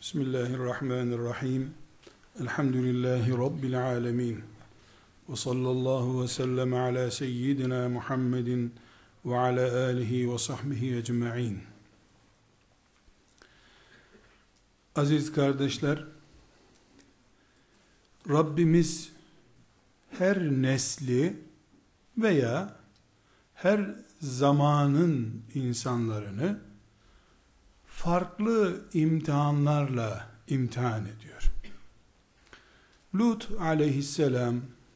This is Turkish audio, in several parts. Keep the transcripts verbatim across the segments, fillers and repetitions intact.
Bismillahirrahmanirrahim. Elhamdülillahi Rabbil alemin. Ve sallallahu ve sellem ala seyyidina Muhammedin ve ala alihi ve sahbihi ecma'in. Aziz kardeşler, Rabbimiz her nesli veya her zamanın insanlarını farklı imtihanlarla imtihan ediyor. Lut aleyhisselam,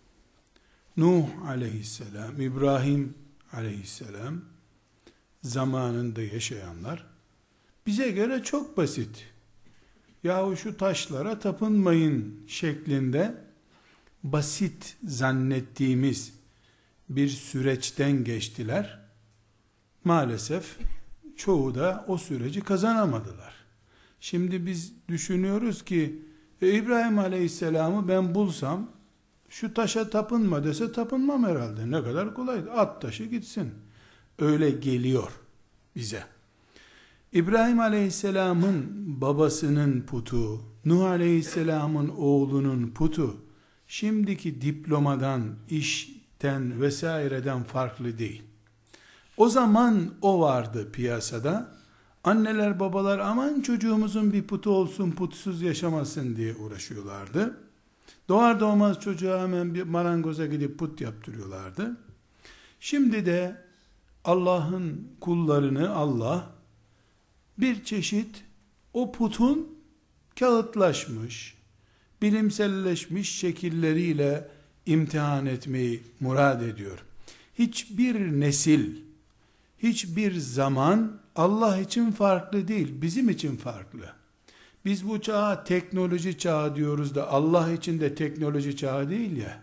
Nuh aleyhisselam, İbrahim aleyhisselam zamanında yaşayanlar bize göre çok basit. Yahu şu taşlara tapınmayın şeklinde basit zannettiğimiz bir süreçten geçtiler. Maalesef çoğu da o süreci kazanamadılar. Şimdi biz düşünüyoruz ki e, İbrahim Aleyhisselam'ı ben bulsam şu taşa tapınma dese tapınmam herhalde. Ne kadar kolay. At taşı gitsin. Öyle geliyor bize. İbrahim Aleyhisselam'ın babasının putu, Nuh Aleyhisselam'ın oğlunun putu şimdiki diplomadan, işten vesaireden farklı değil. O zaman o vardı piyasada. Anneler babalar aman çocuğumuzun bir putu olsun, putsuz yaşamasın diye uğraşıyorlardı. Doğar doğmaz çocuğa hemen bir marangoza gidip put yaptırıyorlardı. Şimdi de Allah'ın kullarını Allah bir çeşit o putun kağıtlaşmış, bilimselleşmiş şekilleriyle imtihan etmeyi murad ediyor. Hiçbir nesil, hiçbir zaman Allah için farklı değil, bizim için farklı. Biz bu çağa teknoloji çağı diyoruz da Allah için de teknoloji çağı değil ya.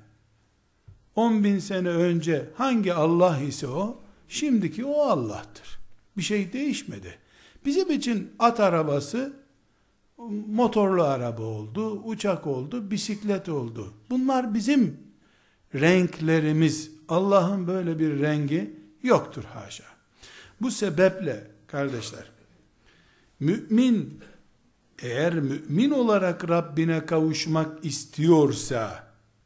on bin sene önce hangi Allah ise o, şimdiki o Allah'tır. Bir şey değişmedi. Bizim için at arabası motorlu araba oldu, uçak oldu, bisiklet oldu. Bunlar bizim renklerimiz. Allah'ın böyle bir rengi yoktur haşa. Bu sebeple kardeşler, mümin eğer mümin olarak Rabbine kavuşmak istiyorsa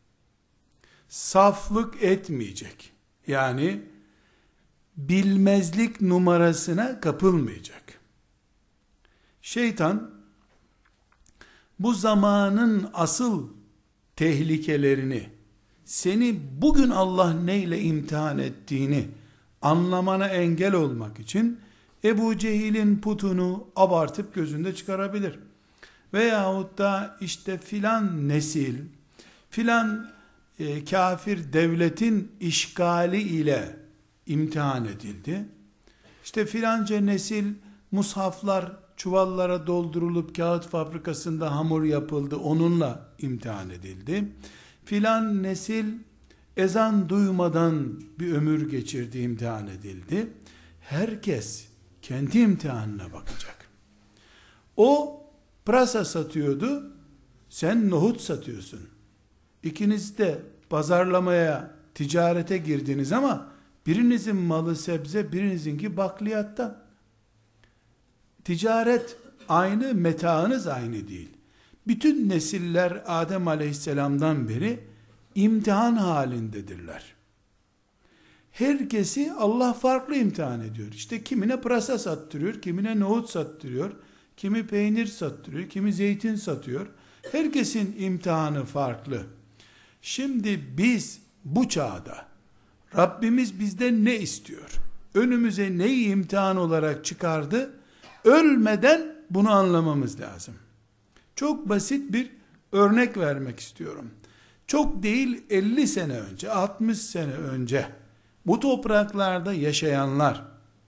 saflık etmeyecek. Yani bilmezlik numarasına kapılmayacak. Şeytan bu zamanın asıl tehlikelerini, seni bugün Allah neyle imtihan ettiğini anlamana engel olmak için Ebu Cehil'in putunu abartıp gözünde çıkarabilir. Veyahut da işte filan nesil, filan e, kafir devletin işgali ile imtihan edildi. İşte filanca nesil mushaflar çuvallara doldurulup kağıt fabrikasında hamur yapıldı, onunla imtihan edildi. Filan nesil ezan duymadan bir ömür geçirdi, imtihan edildi. Herkes kendi imtihanına bakacak. O pırasa satıyordu, sen nohut satıyorsun. İkiniz de pazarlamaya, ticarete girdiniz ama birinizin malı sebze, birinizinki bakliyatta. Ticaret aynı, metaınız aynı değil. Bütün nesiller Adem Aleyhisselam'dan beri imtihan halindedirler. Herkesi Allah farklı imtihan ediyor. İşte kimine pırasa sattırıyor, kimine nohut sattırıyor, kimi peynir sattırıyor, kimi zeytin satıyor. Herkesin imtihanı farklı. Şimdi biz bu çağda Rabbimiz bizden ne istiyor? Önümüze neyi imtihan olarak çıkardı? Ölmeden bunu anlamamız lazım. Çok basit bir örnek vermek istiyorum. Çok değil elli sene önce, altmış sene önce bu topraklarda yaşayanlar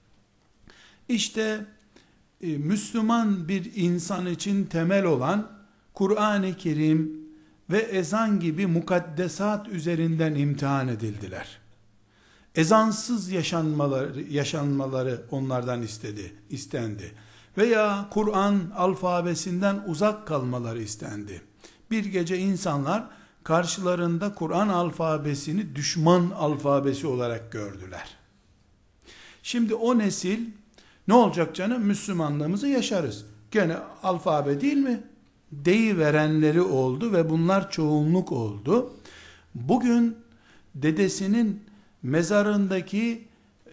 işte e, Müslüman bir insan için temel olan Kur'an-ı Kerim ve ezan gibi mukaddesat üzerinden imtihan edildiler. Ezansız yaşanmaları, yaşanmaları onlardan istedi, istendi. Veya Kur'an alfabesinden uzak kalmaları istendi. Bir gece insanlar karşılarında Kur'an alfabesini düşman alfabesi olarak gördüler. Şimdi o nesil ne olacak canım? Müslümanlığımızı yaşarız. Gene alfabe değil mi? Deyiverenleri oldu ve bunlar çoğunluk oldu. Bugün dedesinin mezarındaki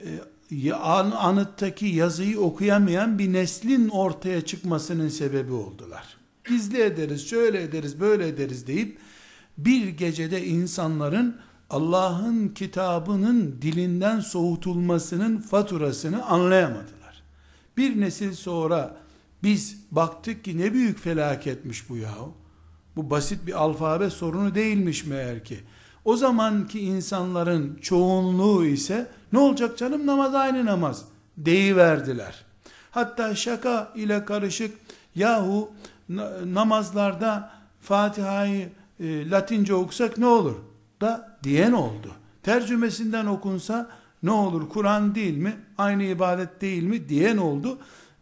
e, anıttaki yazıyı okuyamayan bir neslin ortaya çıkmasının sebebi oldular. Gizli ederiz, şöyle ederiz, böyle ederiz deyip bir gecede insanların Allah'ın kitabının dilinden soğutulmasının faturasını anlayamadılar. Bir nesil sonra biz baktık ki ne büyük felaketmiş bu yahu. Bu basit bir alfabe sorunu değilmiş meğer ki. O zamanki insanların çoğunluğu ise ne olacak canım, namaz aynı namaz deyiverdiler. Hatta şaka ile karışık yahu namazlarda Fatiha'yı e, Latince okusak ne olur da diyen oldu. Tercümesinden okunsa ne olur, Kur'an değil mi, aynı ibadet değil mi diyen oldu.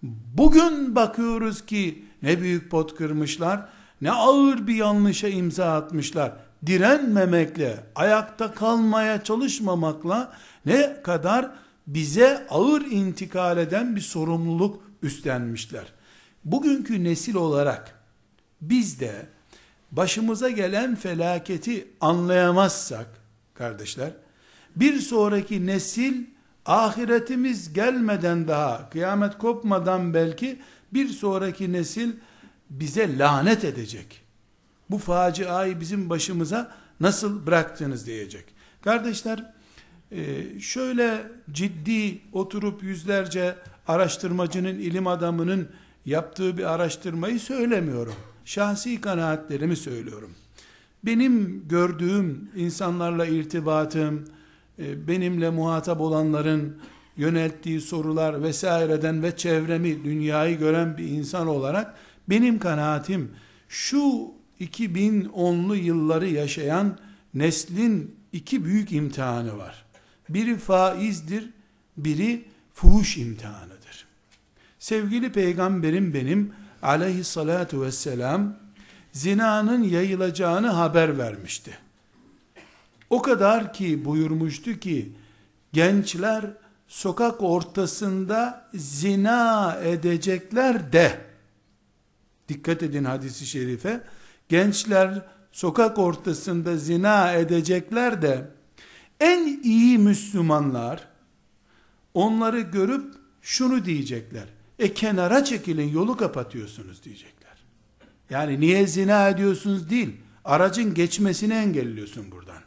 Bugün bakıyoruz ki ne büyük pot kırmışlar, ne ağır bir yanlışa imza atmışlar. Direnmemekle, ayakta kalmaya çalışmamakla ne kadar bize ağır intikal eden bir sorumluluk üstlenmişler. Bugünkü nesil olarak biz de başımıza gelen felaketi anlayamazsak kardeşler, bir sonraki nesil ahiretimiz gelmeden daha, kıyamet kopmadan belki bir sonraki nesil bize lanet edecek. Bu faciayı bizim başımıza nasıl bıraktınız diyecek. Kardeşler, şöyle ciddi oturup yüzlerce araştırmacının, ilim adamının yaptığı bir araştırmayı söylemiyorum. Şahsi kanaatlerimi söylüyorum. Benim gördüğüm, insanlarla irtibatım, benimle muhatap olanların yönelttiği sorular vesaireden ve çevremi, dünyayı gören bir insan olarak benim kanaatim şu iki bin onlu yılları yaşayan neslin iki büyük imtihanı var. Biri faizdir, biri fuhuş imtihanıdır. Sevgili peygamberim benim aleyhissalatu vesselam zinanın yayılacağını haber vermişti. O kadar ki buyurmuştu ki gençler sokak ortasında zina edecekler de, dikkat edin hadisi şerife, gençler sokak ortasında zina edecekler de en iyi Müslümanlar onları görüp şunu diyecekler: e kenara çekilin, yolu kapatıyorsunuz diyecekler. Yani niye zina ediyorsunuz değil, aracın geçmesini engelliyorsun buradan.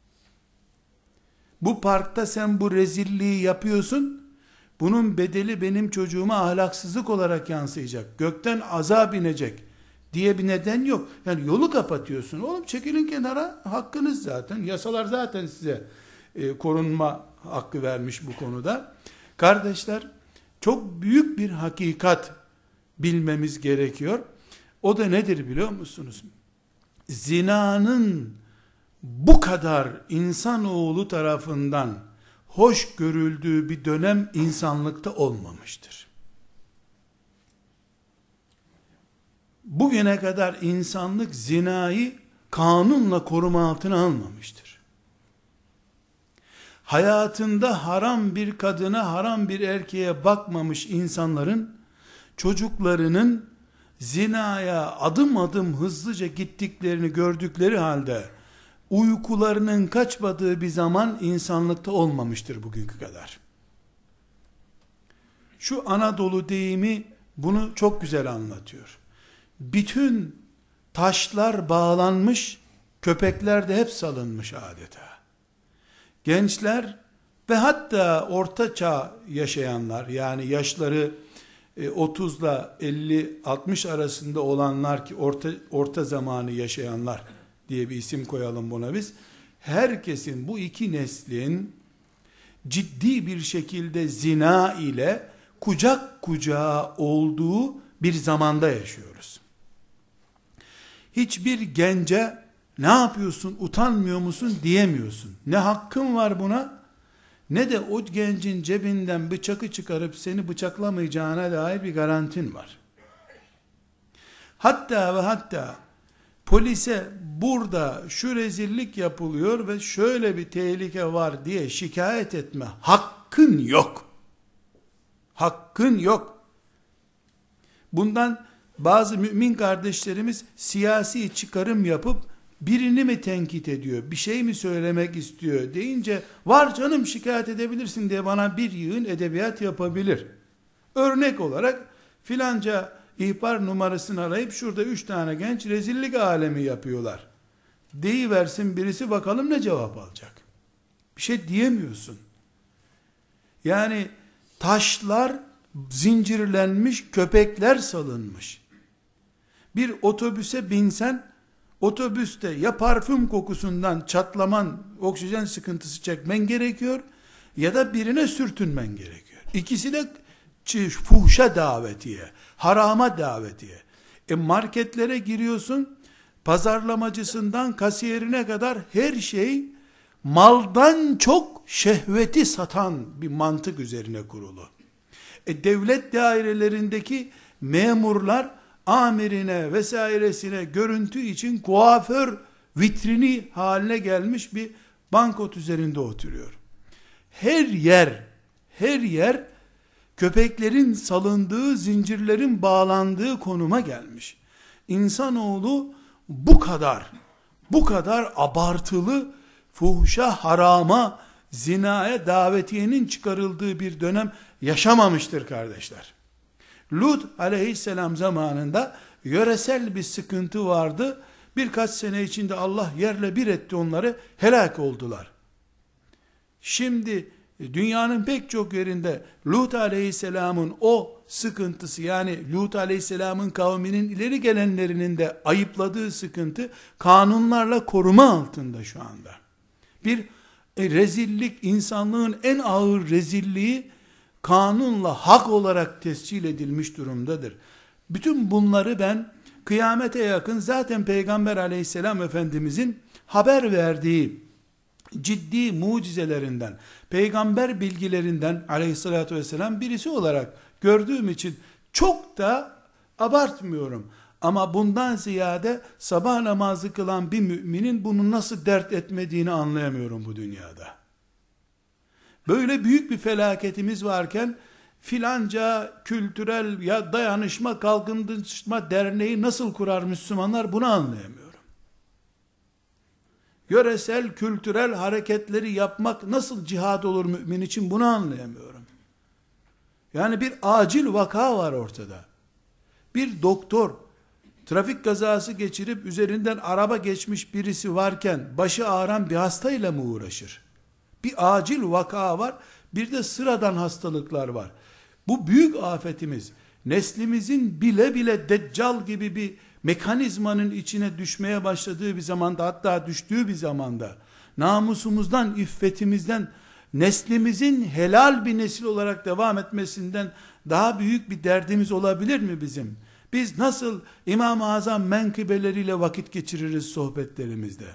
Bu parkta sen bu rezilliği yapıyorsun, bunun bedeli benim çocuğuma ahlaksızlık olarak yansıyacak, gökten azap inecek diye bir neden yok. Yani yolu kapatıyorsun. Oğlum çekilin kenara, hakkınız zaten. Yasalar zaten size e, korunma hakkı vermiş bu konuda. Kardeşler, çok büyük bir hakikat bilmemiz gerekiyor. O da nedir biliyor musunuz? Zinanın bu kadar insanoğlu tarafından hoş görüldüğü bir dönem insanlıkta olmamıştır. Bugüne kadar insanlık zinayı kanunla koruma altına almamıştır. Hayatında haram bir kadına, haram bir erkeğe bakmamış insanların çocuklarının zinaya adım adım hızlıca gittiklerini gördükleri halde uykularının kaçmadığı bir zaman insanlıkta olmamıştır bugünkü kadar. Şu Anadolu deyimi bunu çok güzel anlatıyor. Bütün taşlar bağlanmış, köpekler de hep salınmış adeta. Gençler ve hatta orta çağ yaşayanlar, yani yaşları otuzla elli altmış arasında olanlar, ki orta orta zamanı yaşayanlar diye bir isim koyalım buna biz. Herkesin, bu iki neslin ciddi bir şekilde zina ile kucak kucağa olduğu bir zamanda yaşıyoruz. Hiçbir gence ne yapıyorsun, utanmıyor musun diyemiyorsun. Ne hakkın var buna, ne de o gencin cebinden bıçakı çıkarıp seni bıçaklamayacağına dair bir garantin var. Hatta ve hatta polise burada şu rezillik yapılıyor ve şöyle bir tehlike var diye şikayet etme hakkın yok. Hakkın yok. Bundan bazı mümin kardeşlerimiz siyasi çıkarım yapıp birini mi tenkit ediyor, bir şey mi söylemek istiyor deyince, var canım şikayet edebilirsin diye bana bir yığın edebiyat yapabilir. Örnek olarak filanca ihbar numarasını arayıp şurada üç tane genç rezillik alemi yapıyorlar deyiversin birisi, bakalım ne cevap alacak. Bir şey diyemiyorsun. Yani taşlar zincirlenmiş, köpekler salınmış. Bir otobüse binsen, otobüste ya parfüm kokusundan çatlaman, oksijen sıkıntısı çekmen gerekiyor, ya da birine sürtünmen gerekiyor. İkisi de fuhşa davetiye, harama davetiye. E marketlere giriyorsun, pazarlamacısından kasiyerine kadar her şey maldan çok şehveti satan bir mantık üzerine kurulu. E devlet dairelerindeki memurlar amirine vesairesine görüntü için kuaför vitrini haline gelmiş bir bankot üzerinde oturuyor. Her yer, her yer köpeklerin salındığı, zincirlerin bağlandığı konuma gelmiş. İnsanoğlu bu kadar, bu kadar abartılı, fuhşa, harama, zinaya davetiyenin çıkarıldığı bir dönem yaşamamıştır kardeşler. Lut aleyhisselam zamanında yöresel bir sıkıntı vardı. Birkaç sene içinde Allah yerle bir etti onları, helak oldular. Şimdi dünyanın pek çok yerinde Lut aleyhisselamın o sıkıntısı, yani Lut aleyhisselamın kavminin ileri gelenlerinin de ayıpladığı sıkıntı kanunlarla koruma altında şu anda. Bir e, rezillik, insanlığın en ağır rezilliği kanunla hak olarak tescil edilmiş durumdadır. Bütün bunları ben kıyamete yakın zaten Peygamber aleyhisselam Efendimizin haber verdiği ciddi mucizelerinden, peygamber bilgilerinden aleyhissalatü vesselam birisi olarak gördüğüm için çok da abartmıyorum. Ama bundan ziyade sabah namazı kılan bir müminin bunu nasıl dert etmediğini anlayamıyorum bu dünyada. Böyle büyük bir felaketimiz varken filanca kültürel ya dayanışma kalkınma derneği nasıl kurar Müslümanlar, bunu anlayamıyorum. Yöresel kültürel hareketleri yapmak nasıl cihad olur mümin için, bunu anlayamıyorum. Yani bir acil vaka var ortada. Bir doktor trafik kazası geçirip üzerinden araba geçmiş birisi varken başı ağrıyan bir hastayla mı uğraşır? Bir acil vaka var, bir de sıradan hastalıklar var. Bu büyük afetimiz, neslimizin bile bile deccal gibi bir mekanizmanın içine düşmeye başladığı bir zamanda, hatta düştüğü bir zamanda, namusumuzdan, iffetimizden, neslimizin helal bir nesil olarak devam etmesinden daha büyük bir derdimiz olabilir mi bizim? Biz nasıl İmam-ı Azam menkıbeleriyle vakit geçiririz sohbetlerimizde?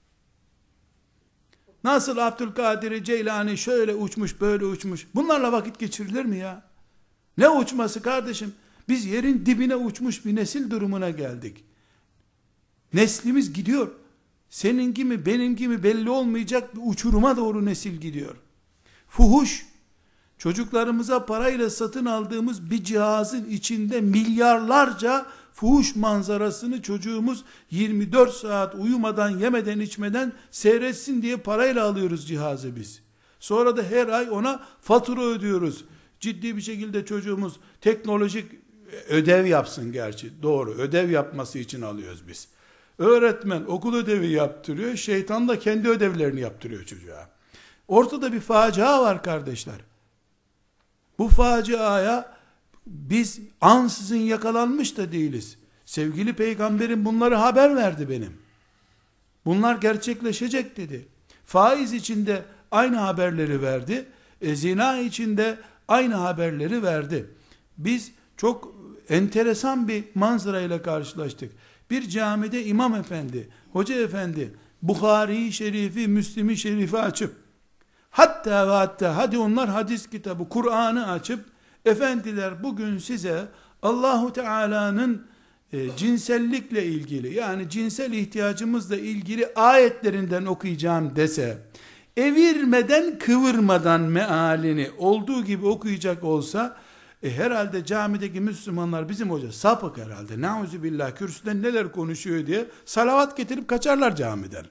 Nasıl Abdülkadir Ceylani şöyle uçmuş, böyle uçmuş? Bunlarla vakit geçirilir mi ya? Ne uçması kardeşim? Biz yerin dibine uçmuş bir nesil durumuna geldik. Neslimiz gidiyor. Senin gibi, benim gibi belli olmayacak bir uçuruma doğru nesil gidiyor. Fuhuş, çocuklarımıza parayla satın aldığımız bir cihazın içinde milyarlarca fuhuş manzarasını çocuğumuz yirmi dört saat uyumadan, yemeden, içmeden seyretsin diye parayla alıyoruz cihazı biz. Sonra da her ay ona fatura ödüyoruz. Ciddi bir şekilde çocuğumuz teknolojik ödev yapsın, gerçi doğru, ödev yapması için alıyoruz biz. Öğretmen okul ödevi yaptırıyor, şeytan da kendi ödevlerini yaptırıyor çocuğa. Ortada bir facia var kardeşler. Bu faciaya biz ansızın yakalanmış da değiliz. Sevgili peygamberim bunları haber verdi benim. Bunlar gerçekleşecek dedi. Faiz içinde aynı haberleri verdi. E, zina içinde aynı haberleri verdi. Biz çok enteresan bir manzarayla karşılaştık. Bir camide imam efendi, hoca efendi, Bukhari-i Şerifi, Müslim-i Şerifi açıp, hatta ve hatta hadi onlar hadis kitabı, Kur'an'ı açıp, efendiler bugün size Allahu Teala'nın e, cinsellikle ilgili, yani cinsel ihtiyacımızla ilgili ayetlerinden okuyacağım dese, evirmeden kıvırmadan mealini olduğu gibi okuyacak olsa, E herhalde camideki Müslümanlar bizim hoca sapık herhalde. Nauzubillah, kürsüden neler konuşuyor diye salavat getirip kaçarlar camiden.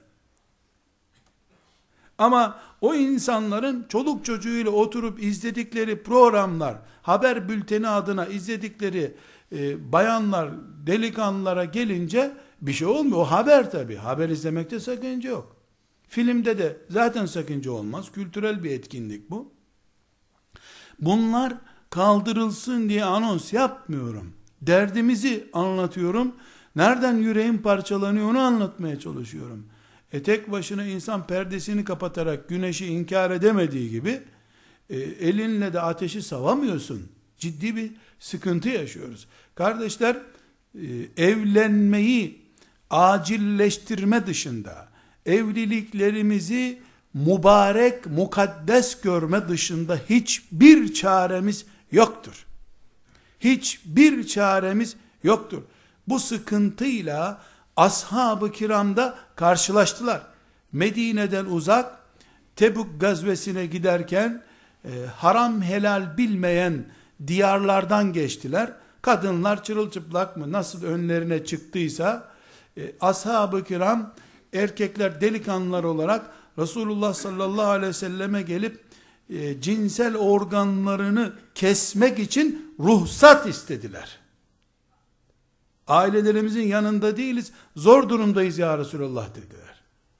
Ama o insanların çoluk çocuğuyla oturup izledikleri programlar, haber bülteni adına izledikleri e, bayanlar, delikanlılara gelince bir şey olmuyor. O haber tabii. Haber izlemekte sakınca yok. Filmde de zaten sakınca olmaz. Kültürel bir etkinlik bu. Bunlar kaldırılsın diye anons yapmıyorum. Derdimizi anlatıyorum. Nereden yüreğim parçalanıyor onu anlatmaya çalışıyorum. E tek başına insan perdesini kapatarak güneşi inkar edemediği gibi e, elinle de ateşi savamıyorsun. Ciddi bir sıkıntı yaşıyoruz. Kardeşler, e, evlenmeyi acilleştirme dışında, evliliklerimizi mübarek, mukaddes görme dışında hiçbir çaremiz yoktur. Hiçbir çaremiz yoktur. Bu sıkıntıyla ashab-ı kiram da karşılaştılar. Medine'den uzak, Tebük gazvesine giderken e, haram helal bilmeyen diyarlardan geçtiler. Kadınlar çırılçıplak mı nasıl önlerine çıktıysa e, ashab-ı kiram, erkekler delikanlılar olarak Resulullah sallallahu aleyhi ve selleme gelip e, cinsel organlarını kesmek için ruhsat istediler. Ailelerimizin yanında değiliz, zor durumdayız ya Resulullah dediler.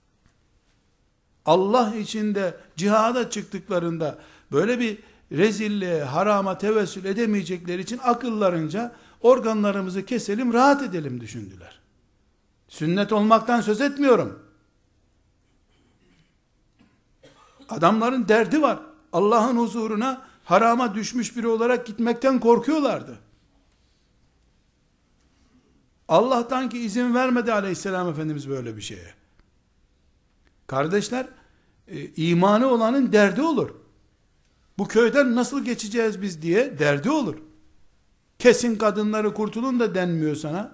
Allah içinde cihada çıktıklarında böyle bir rezilliğe, harama tevessül edemeyecekleri için akıllarınca organlarımızı keselim, rahat edelim düşündüler. Sünnet olmaktan söz etmiyorum. Adamların derdi var. Allah'ın huzuruna harama düşmüş biri olarak gitmekten korkuyorlardı. Allah'tan ki izin vermedi aleyhisselam Efendimiz böyle bir şeye. Kardeşler, e, imanı olanın derdi olur. Bu köyden nasıl geçeceğiz biz diye derdi olur. Kesin kadınları kurtulun da denmiyor sana.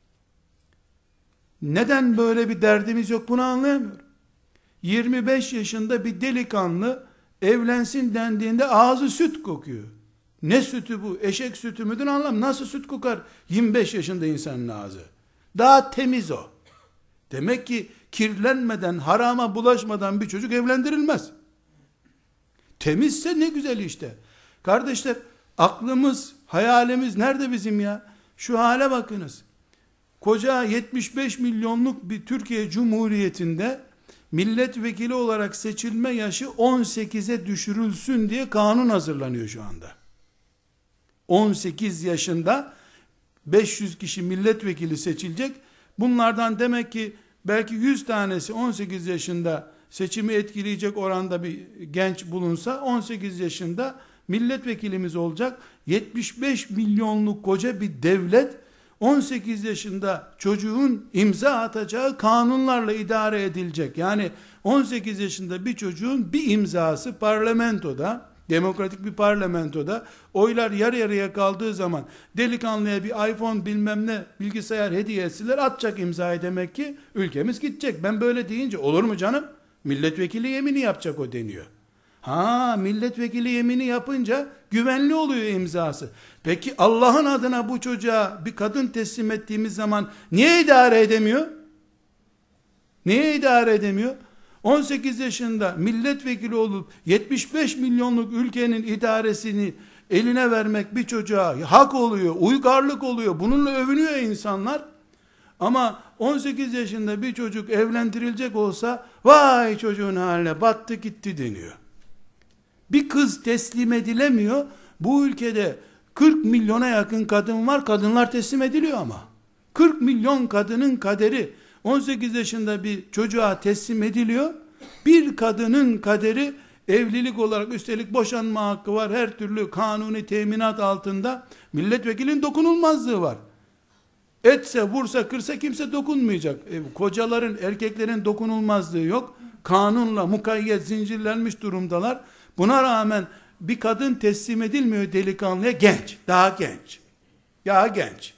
Neden böyle bir derdimiz yok bunu anlayamıyorum. yirmi beş yaşında bir delikanlı evlensin dendiğinde ağzı süt kokuyor. Ne sütü bu? Eşek sütü müdür anlam? Nasıl süt kokar yirmi beş yaşında insanın ağzı? Daha temiz o. Demek ki kirlenmeden, harama bulaşmadan bir çocuk evlendirilmez. Temizse ne güzel işte. Kardeşler, aklımız, hayalimiz nerede bizim ya? Şu hale bakınız. Koca yetmiş beş milyonluk bir Türkiye Cumhuriyeti'nde milletvekili olarak seçilme yaşı on sekize düşürülsün diye kanun hazırlanıyor şu anda. on sekiz yaşında beş yüz kişi milletvekili seçilecek. Bunlardan demek ki belki yüz tanesi on sekiz yaşında seçimi etkileyecek oranda bir genç bulunsa on sekiz yaşında milletvekilimiz olacak. yetmiş beş milyonluk koca bir devlet on sekiz yaşında çocuğun imza atacağı kanunlarla idare edilecek. Yani on sekiz yaşında bir çocuğun bir imzası parlamentoda, demokratik bir parlamentoda oylar yarı yarıya kaldığı zaman delikanlıya bir iPhone bilmem ne bilgisayar hediye etseler atacak imzayı, demek ki ülkemiz gidecek. Ben böyle deyince olur mu canım? Milletvekili yemini yapacak o deniyor. Ha, milletvekili yemini yapınca güvenli oluyor imzası. Peki Allah'ın adına bu çocuğa bir kadın teslim ettiğimiz zaman niye idare edemiyor? Niye idare edemiyor? on sekiz yaşında milletvekili olup yetmiş beş milyonluk ülkenin idaresini eline vermek bir çocuğa hak oluyor, uygarlık oluyor. Bununla övünüyor insanlar. Ama on sekiz yaşında bir çocuk evlendirilecek olsa vay çocuğun haline battı gitti deniyor. Bir kız teslim edilemiyor. Bu ülkede kırk milyona yakın kadın var. Kadınlar teslim ediliyor ama. kırk milyon kadının kaderi on sekiz yaşında bir çocuğa teslim ediliyor. Bir kadının kaderi evlilik olarak, üstelik boşanma hakkı var. Her türlü kanuni teminat altında. Milletvekilinin dokunulmazlığı var. Etse, vursa, kırsa kimse dokunmayacak. E, kocaların, erkeklerin dokunulmazlığı yok. Kanunla mukayyet, zincirlenmiş durumdalar. Buna rağmen bir kadın teslim edilmiyor delikanlıya, genç, daha genç. Ya genç.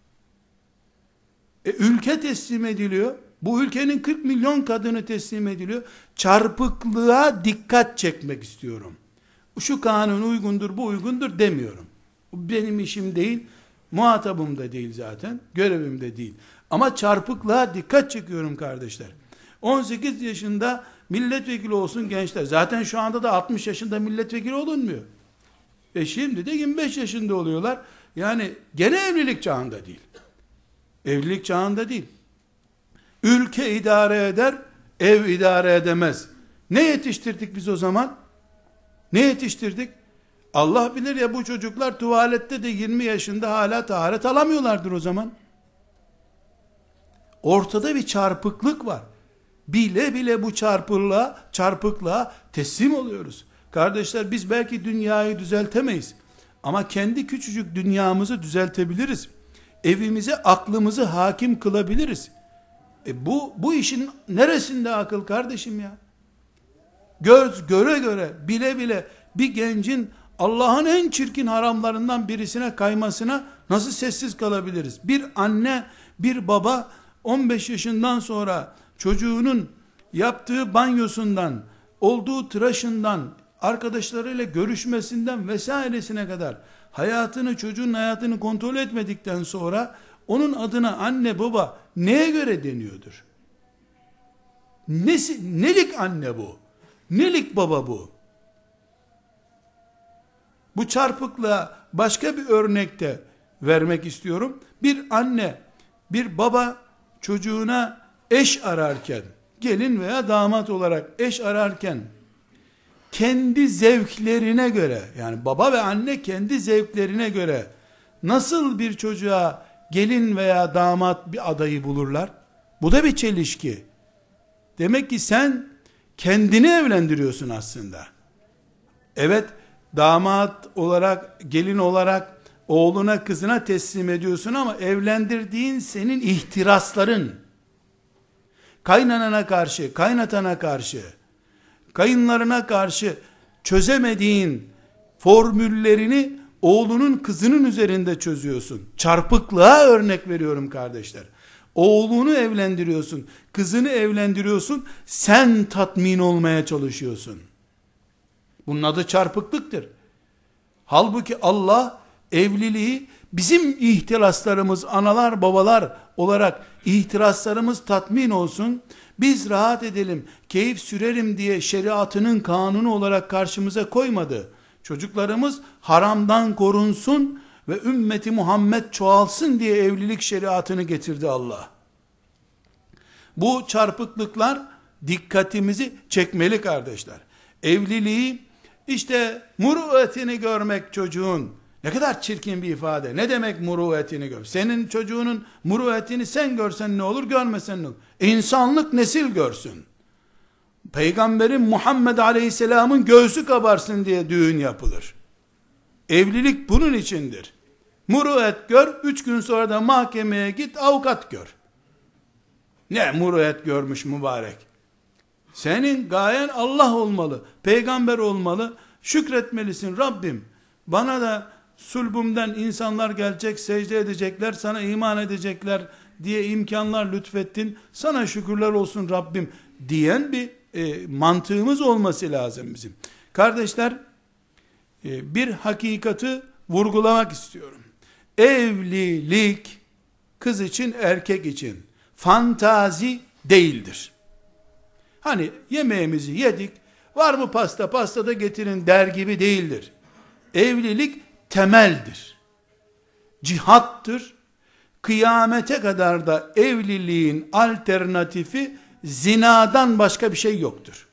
E, ülke teslim ediliyor. Bu ülkenin kırk milyon kadını teslim ediliyor. Çarpıklığa dikkat çekmek istiyorum. Şu kanun uygundur, bu uygundur demiyorum. Benim işim değil, muhatabım da değil zaten, görevim de değil. Ama çarpıklığa dikkat çekiyorum kardeşler. on sekiz yaşında milletvekili olsun gençler. Zaten şu anda da altmış yaşında milletvekili olunmuyor. E şimdi de yirmi beş yaşında oluyorlar. Yani gene evlilik çağında değil. Evlilik çağında değil. Ülke idare eder, ev idare edemez. Ne yetiştirdik biz o zaman? Ne yetiştirdik? Allah bilir ya, bu çocuklar tuvalette de yirmi yaşında hala taharet alamıyorlardır o zaman. Ortada bir çarpıklık var. Bile bile bu çarpıklığa, çarpıklığa teslim oluyoruz. Kardeşler, biz belki dünyayı düzeltemeyiz. Ama kendi küçücük dünyamızı düzeltebiliriz. Evimize aklımızı hakim kılabiliriz. E bu, bu işin neresinde akıl kardeşim ya? Göz göre göre, bile bile bir gencin Allah'ın en çirkin haramlarından birisine kaymasına nasıl sessiz kalabiliriz? Bir anne, bir baba on beş yaşından sonra çocuğunun yaptığı banyosundan, olduğu tıraşından, arkadaşlarıyla görüşmesinden vesairesine kadar hayatını, çocuğun hayatını kontrol etmedikten sonra onun adına anne baba neye göre deniyordur? Nesi, nelik anne bu? Nelik baba bu? Bu çarpıklığa başka bir örnekte vermek istiyorum. Bir anne, bir baba çocuğuna eş ararken, gelin veya damat olarak eş ararken, kendi zevklerine göre, yani baba ve anne kendi zevklerine göre nasıl bir çocuğa gelin veya damat bir adayı bulurlar? Bu da bir çelişki. Demek ki sen kendini evlendiriyorsun aslında. Evet, damat olarak, gelin olarak oğluna, kızına teslim ediyorsun ama evlendirdiğin senin ihtirasların, kaynanana karşı, kaynatana karşı, kayınlarına karşı çözemediğin formüllerini oğlunun, kızının üzerinde çözüyorsun. Çarpıklığa örnek veriyorum kardeşler. Oğlunu evlendiriyorsun, kızını evlendiriyorsun, sen tatmin olmaya çalışıyorsun. Bunun adı çarpıklıktır. Halbuki Allah evliliği bizim ihtiraslarımız, analar babalar olarak ihtiraslarımız tatmin olsun, biz rahat edelim, keyif sürerim diye şeriatının kanunu olarak karşımıza koymadı. Çocuklarımız haramdan korunsun ve ümmeti Muhammed çoğalsın diye evlilik şeriatını getirdi Allah. Bu çarpıklıklar dikkatimizi çekmeli kardeşler. Evliliği işte muruetini görmek çocuğun, ne kadar çirkin bir ifade. Ne demek muruetini gör? Senin çocuğunun muruetini sen görsen ne olur, görmesen ne olur? İnsanlık nesil görsün. Peygamberin Muhammed Aleyhisselam'ın göğsü kabarsın diye düğün yapılır. Evlilik bunun içindir. Muruet gör, üç gün sonra da mahkemeye git, avukat gör. Ne muruet görmüş mübarek. Senin gayen Allah olmalı, peygamber olmalı, şükretmelisin. Rabbim bana da sulbumdan insanlar gelecek, secde edecekler, sana iman edecekler diye imkanlar lütfettin, sana şükürler olsun Rabbim diyen bir e, mantığımız olması lazım bizim. Kardeşler, e, bir hakikati vurgulamak istiyorum. Evlilik kız için, erkek için fantazi değildir. Hani yemeğimizi yedik, var mı pasta, pasta da getirin der gibi değildir. Evlilik temeldir. Cihattır. Kıyamete kadar da evliliğin alternatifi zinadan başka bir şey yoktur.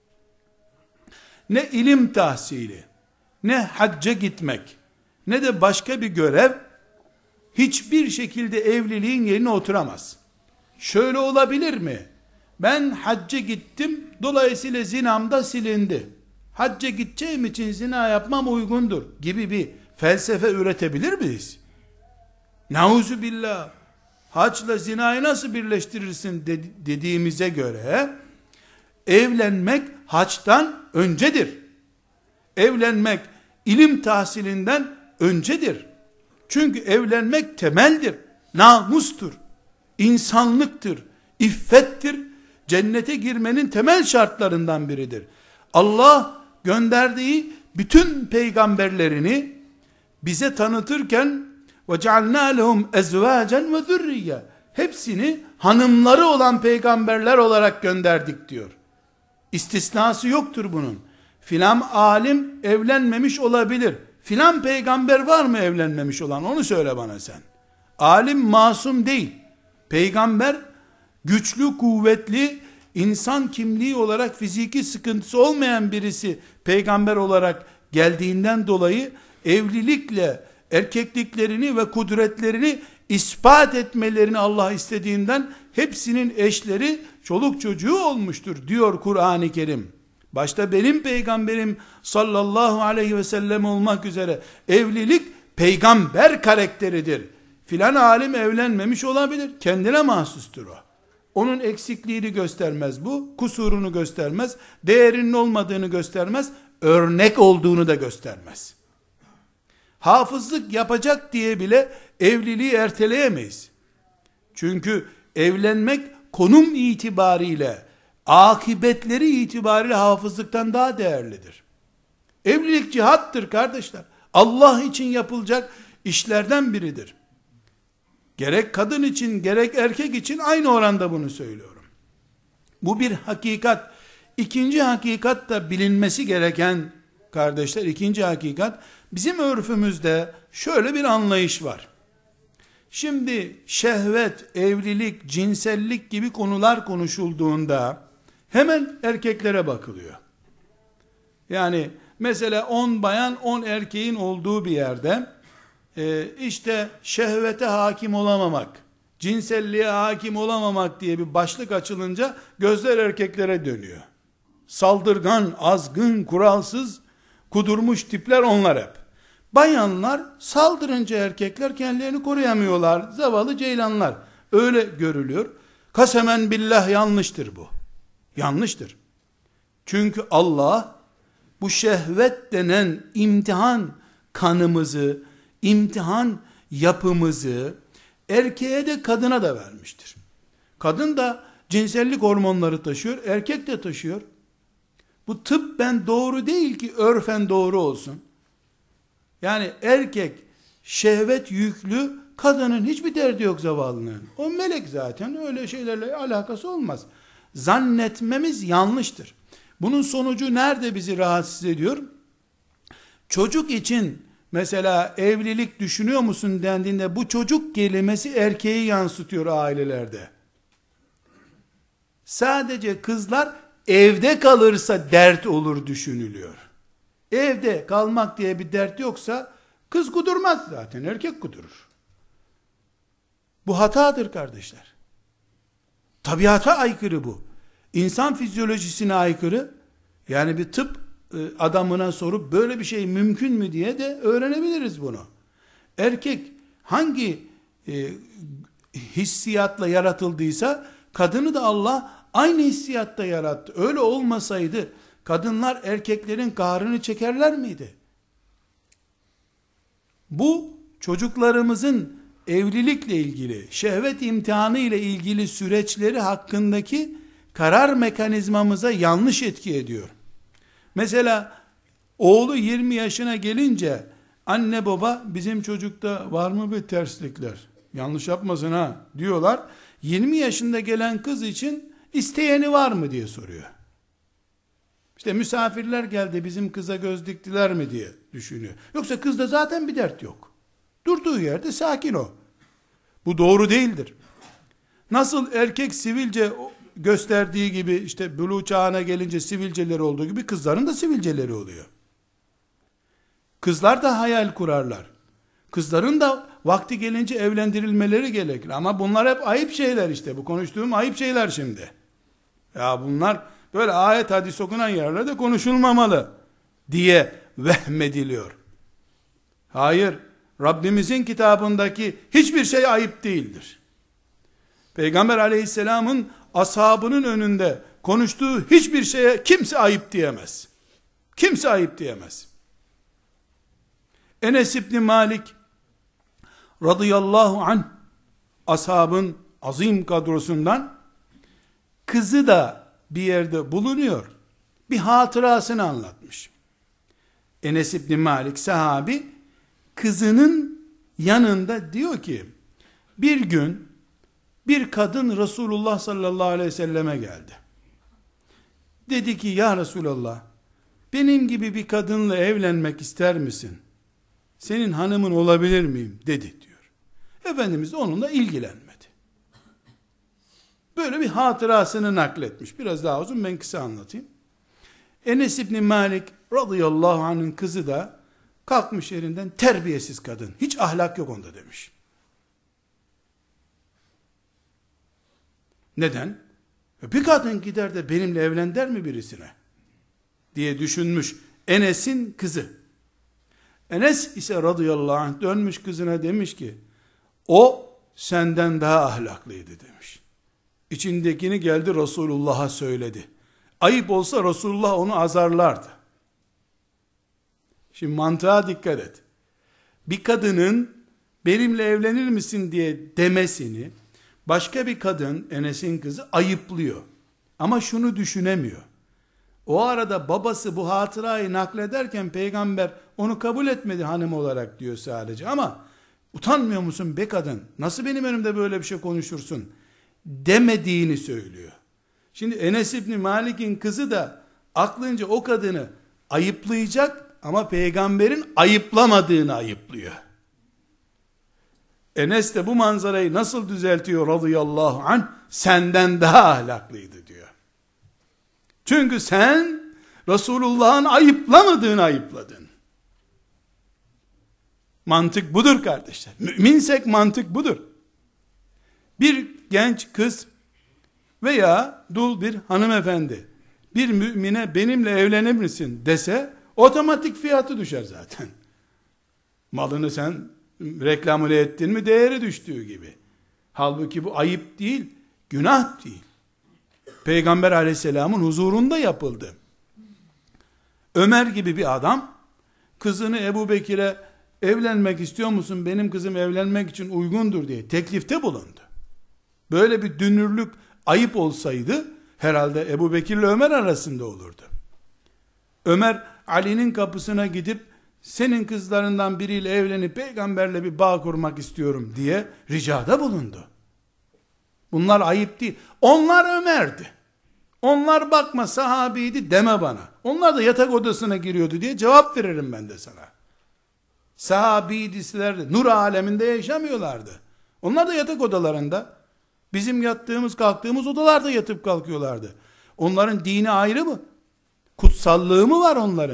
Ne ilim tahsili, ne hacca gitmek, ne de başka bir görev hiçbir şekilde evliliğin yerine oturamaz. Şöyle olabilir mi? Ben hacca gittim, dolayısıyla zinam da silindi. Hacca gideceğim için zina yapmam uygundur gibi bir felsefe üretebilir miyiz? Nauzu billah. Haçla zinayı nasıl birleştirirsin dediğimize göre evlenmek haçtan öncedir. Evlenmek ilim tahsilinden öncedir. Çünkü evlenmek temeldir, namustur, insanlıktır, iffettir, cennete girmenin temel şartlarından biridir. Allah gönderdiği bütün peygamberlerini bize tanıtırken وَجَعَلْنَا لَهُمْ اَزْوَاجًا وَذُرِّيَّ hepsini hanımları olan peygamberler olarak gönderdik diyor. İstisnası yoktur bunun. Filan alim evlenmemiş olabilir. Filan peygamber var mı evlenmemiş olan? Onu söyle bana sen. Alim masum değil. Peygamber güçlü, kuvvetli, insan kimliği olarak fiziki sıkıntısı olmayan birisi peygamber olarak geldiğinden dolayı evlilikle erkekliklerini ve kudretlerini ispat etmelerini Allah istediğinden hepsinin eşleri çoluk çocuğu olmuştur diyor Kur'an-ı Kerim. Başta benim peygamberim sallallahu aleyhi ve sellem olmak üzere evlilik peygamber karakteridir. Filan alim evlenmemiş olabilir. Kendine mahsustur o. Onun eksikliğini göstermez bu. Kusurunu göstermez. Değerinin olmadığını göstermez. Örnek olduğunu da göstermez. Hafızlık yapacak diye bile evliliği erteleyemeyiz. Çünkü evlenmek konum itibariyle, akıbetleri itibariyle hafızlıktan daha değerlidir. Evlilik cihattır kardeşler. Allah için yapılacak işlerden biridir. Gerek kadın için gerek erkek için aynı oranda bunu söylüyorum. Bu bir hakikat. İkinci hakikat da bilinmesi gereken kardeşler, ikinci hakikat, bizim örfümüzde şöyle bir anlayış var. Şimdi şehvet, evlilik, cinsellik gibi konular konuşulduğunda hemen erkeklere bakılıyor. Yani mesela on bayan on erkeğin olduğu bir yerde e, işte şehvete hakim olamamak, cinselliğe hakim olamamak diye bir başlık açılınca gözler erkeklere dönüyor. Saldırgan, azgın, kuralsız, kudurmuş tipler onlar hep. Bayanlar saldırınca erkekler kendilerini koruyamıyorlar. Zavallı ceylanlar. Öyle görülüyor. Kasemen billah yanlıştır bu. Yanlıştır. Çünkü Allah bu şehvet denen imtihan kanımızı, imtihan yapımızı erkeğe de kadına da vermiştir. Kadın da cinsellik hormonları taşıyor, erkek de taşıyor. Bu tıbben doğru değil ki örfen doğru olsun. Yani erkek şehvet yüklü, kadının hiçbir derdi yok zavallının. O melek zaten, öyle şeylerle alakası olmaz. Zannetmemiz yanlıştır. Bunun sonucu nerede bizi rahatsız ediyor? Çocuk için mesela evlilik düşünüyor musun dendiğinde bu çocuk kelimesi erkeği yansıtıyor ailelerde. Sadece kızlar evde kalırsa dert olur düşünülüyor. Evde kalmak diye bir dert yoksa kız kudurmaz zaten, erkek kudurur. Bu hatadır kardeşler. Tabiata aykırı bu. İnsan fizyolojisine aykırı. Yani bir tıp adamına sorup böyle bir şey mümkün mü diye de öğrenebiliriz bunu. Erkek hangi e, hissiyatla yaratıldıysa kadını da Allah aynı hissiyatta yarattı. Öyle olmasaydı kadınlar erkeklerin kahrını çekerler miydi? Bu çocuklarımızın evlilikle ilgili, şehvet imtihanı ile ilgili süreçleri hakkındaki karar mekanizmamıza yanlış etki ediyor. Mesela oğlu yirmi yaşına gelince anne baba bizim çocukta var mı bir terslikler? Yanlış yapmasın ha diyorlar. yirmi yaşında gelen kız için isteyeni var mı diye soruyor. İşte misafirler geldi bizim kıza göz diktiler mi diye düşünüyor. Yoksa kızda zaten bir dert yok. Durduğu yerde sakin o. Bu doğru değildir. Nasıl erkek sivilce gösterdiği gibi işte buluğ çağına gelince sivilceleri olduğu gibi kızların da sivilceleri oluyor. Kızlar da hayal kurarlar. Kızların da vakti gelince evlendirilmeleri gerekir. Ama bunlar hep ayıp şeyler işte. Bu konuştuğum ayıp şeyler şimdi. Ya bunlar böyle ayet hadis okunan yerlerde konuşulmamalı diye vehmediliyor. Hayır. Rabbimizin kitabındaki hiçbir şey ayıp değildir. Peygamber aleyhisselamın ashabının önünde konuştuğu hiçbir şeye kimse ayıp diyemez. Kimse ayıp diyemez. Enes İbni Malik radıyallahu anh ashabın azim kadrosundan, kızı da bir yerde bulunuyor. Bir hatırasını anlatmış. Enes İbni Malik sahabi, kızının yanında diyor ki, bir gün bir kadın Resulullah sallallahu aleyhi ve selleme geldi. Dedi ki, ya Resulallah, benim gibi bir kadınla evlenmek ister misin? Senin hanımın olabilir miyim? Dedi diyor. Efendimiz de onunla ilgilenmedi. Böyle bir hatırasını nakletmiş. Biraz daha uzun, ben kısa anlatayım. Enes İbni Malik radıyallahu anh'ın kızı da kalkmış yerinden, terbiyesiz kadın, hiç ahlak yok onda demiş. Neden? Bir kadın gider de benimle evlen der mi birisine? Diye düşünmüş Enes'in kızı. Enes ise radıyallahu anh dönmüş kızına demiş ki, o senden daha ahlaklıydı demiş. İçindekini geldi Resulullah'a söyledi. Ayıp olsa Resulullah onu azarlardı. Şimdi mantığa dikkat et. Bir kadının benimle evlenir misin diye demesini başka bir kadın, Enes'in kızı, ayıplıyor. Ama şunu düşünemiyor. O arada babası bu hatırayı naklederken peygamber onu kabul etmedi hanım olarak diyor sadece. Ama utanmıyor musun be kadın? Nasıl benim önümde böyle bir şey konuşursun? Demediğini söylüyor. Şimdi Enes İbni Malik'in kızı da aklınca o kadını ayıplayacak ama peygamberin ayıplamadığını ayıplıyor. Enes de bu manzarayı nasıl düzeltiyor radıyallahu anh? Senden daha ahlaklıydı diyor. Çünkü sen Resulullah'ın ayıplamadığını ayıpladın. Mantık budur kardeşler. Müminsek mantık budur. Bir genç kız veya dul bir hanımefendi bir mümine benimle evlenir misin dese otomatik fiyatı düşer zaten. Malını sen reklamını ettin mi değeri düştüğü gibi. Halbuki bu ayıp değil, günah değil. Peygamber aleyhisselamın huzurunda yapıldı. Ömer gibi bir adam kızını Ebu Bekir'e evlenmek istiyor musun? Benim kızım evlenmek için uygundur diye teklifte bulundu. Böyle bir dünürlük ayıp olsaydı herhalde Ebu Bekir ile Ömer arasında olurdu. Ömer Ali'nin kapısına gidip senin kızlarından biriyle evlenip peygamberle bir bağ kurmak istiyorum diye ricada bulundu. Bunlar ayıp değil. Onlar Ömer'di. Onlar bakma sahabiydi deme bana. Onlar da yatak odasına giriyordu diye cevap veririm ben de sana. Sahabiydiler, nur aleminde yaşamıyorlardı. Onlar da yatak odalarında, bizim yattığımız kalktığımız odalarda yatıp kalkıyorlardı. Onların dini ayrı mı? Kutsallığı mı var onların?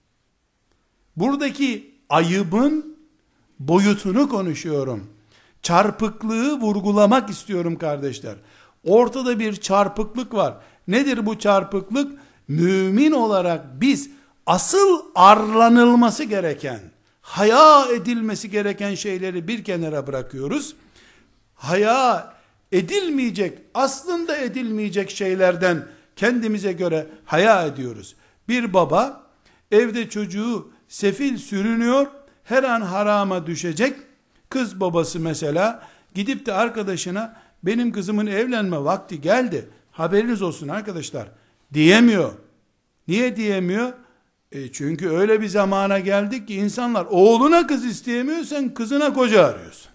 Buradaki ayıbın boyutunu konuşuyorum. Çarpıklığı vurgulamak istiyorum kardeşler. Ortada bir çarpıklık var. Nedir bu çarpıklık? Mümin olarak biz asıl arlanılması gereken, haya edilmesi gereken şeyleri bir kenara bırakıyoruz. Haya edilmeyecek, aslında edilmeyecek şeylerden kendimize göre haya ediyoruz. Bir baba evde çocuğu sefil sürünüyor, her an harama düşecek. Kız babası mesela gidip de arkadaşına benim kızımın evlenme vakti geldi, haberiniz olsun arkadaşlar diyemiyor. Niye diyemiyor? E çünkü öyle bir zamana geldik ki insanlar oğluna kız isteyemiyor, sen kızına koca arıyorsun.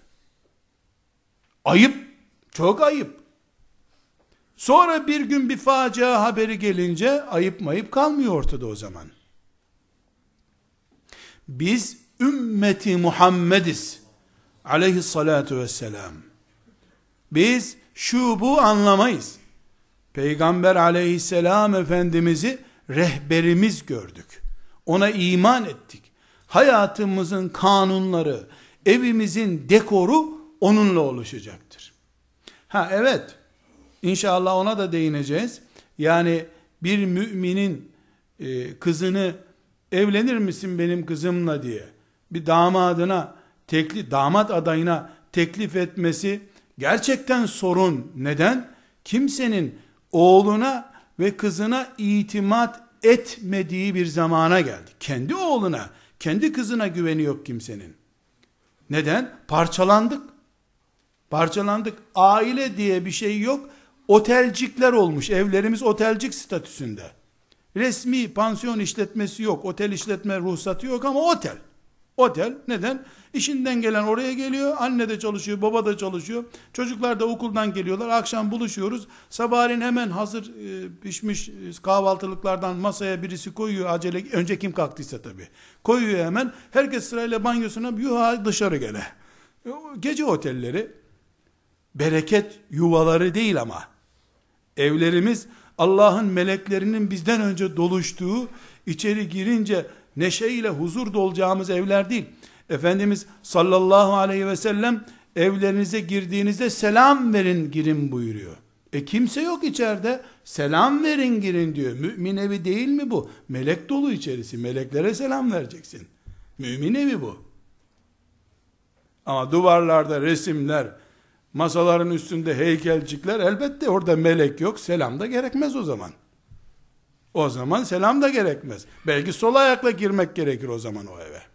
Ayıp, çok ayıp. Sonra bir gün bir facia haberi gelince ayıp mayıp kalmıyor ortada o zaman. Biz ümmeti Muhammediz aleyhissalatu vesselam. Biz şu bu anlamayız. Peygamber aleyhisselam efendimizi rehberimiz gördük. Ona iman ettik. Hayatımızın kanunları, evimizin dekoru onunla oluşacaktır. Ha evet, İnşallah ona da değineceğiz. Yani bir müminin e, kızını evlenir misin benim kızımla diye bir damadına teklif, damat adayına teklif etmesi gerçekten sorun. Neden? Kimsenin oğluna ve kızına itimat etmediği bir zamana geldi. Kendi oğluna, kendi kızına güveni yok kimsenin. Neden? Parçalandık. Parçalandık. Aile diye bir şey yok. Otelcikler olmuş. Evlerimiz otelcik statüsünde. Resmi pansiyon işletmesi yok. Otel işletme ruhsatı yok ama otel. Otel. Neden? İşinden gelen oraya geliyor. Anne de çalışıyor, baba da çalışıyor. Çocuklar da okuldan geliyorlar. Akşam buluşuyoruz. Sabahleyin hemen hazır e, pişmiş e, kahvaltılıklardan masaya birisi koyuyor. Acele, önce kim kalktıysa tabii. Koyuyor hemen. Herkes sırayla banyosuna, yuha dışarı gele. Gece otelleri bereket yuvaları değil ama. Evlerimiz Allah'ın meleklerinin bizden önce doluştuğu, içeri girince neşeyle huzur dolacağımız evler değil. Efendimiz sallallahu aleyhi ve sellem evlerinize girdiğinizde selam verin girin buyuruyor. E kimse yok içeride, selam verin girin diyor. Mümin evi değil mi bu? Melek dolu içerisi, meleklere selam vereceksin. Mümin evi bu. Ama duvarlarda resimler, masaların üstünde heykelcikler, elbette orada melek yok, selam da gerekmez o zaman. O zaman selam da gerekmez. Belki sol ayakla girmek gerekir o zaman o eve.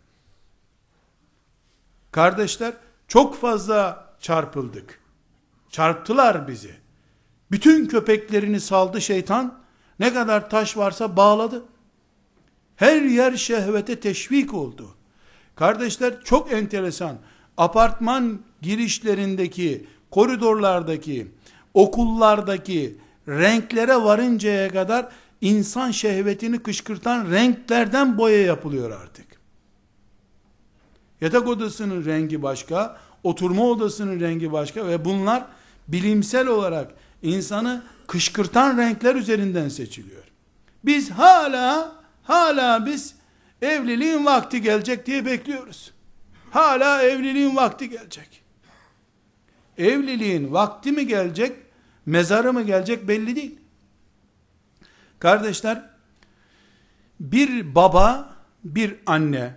Kardeşler, çok fazla çarpıldık. Çarptılar bizi. Bütün köpeklerini saldı şeytan. Ne kadar taş varsa bağladı. Her yer şehvete teşvik oldu. Kardeşler, çok enteresan. Apartman girişlerindeki, koridorlardaki, okullardaki renklere varıncaya kadar insan şehvetini kışkırtan renklerden boya yapılıyor artık. Yatak odasının rengi başka, oturma odasının rengi başka ve bunlar bilimsel olarak insanı kışkırtan renkler üzerinden seçiliyor. Biz hala, hala biz evliliğin vakti gelecek diye bekliyoruz. Hala evliliğin vakti gelecek. Evliliğin vakti mi gelecek, mezarı mı gelecek belli değil. Kardeşler, bir baba, bir anne,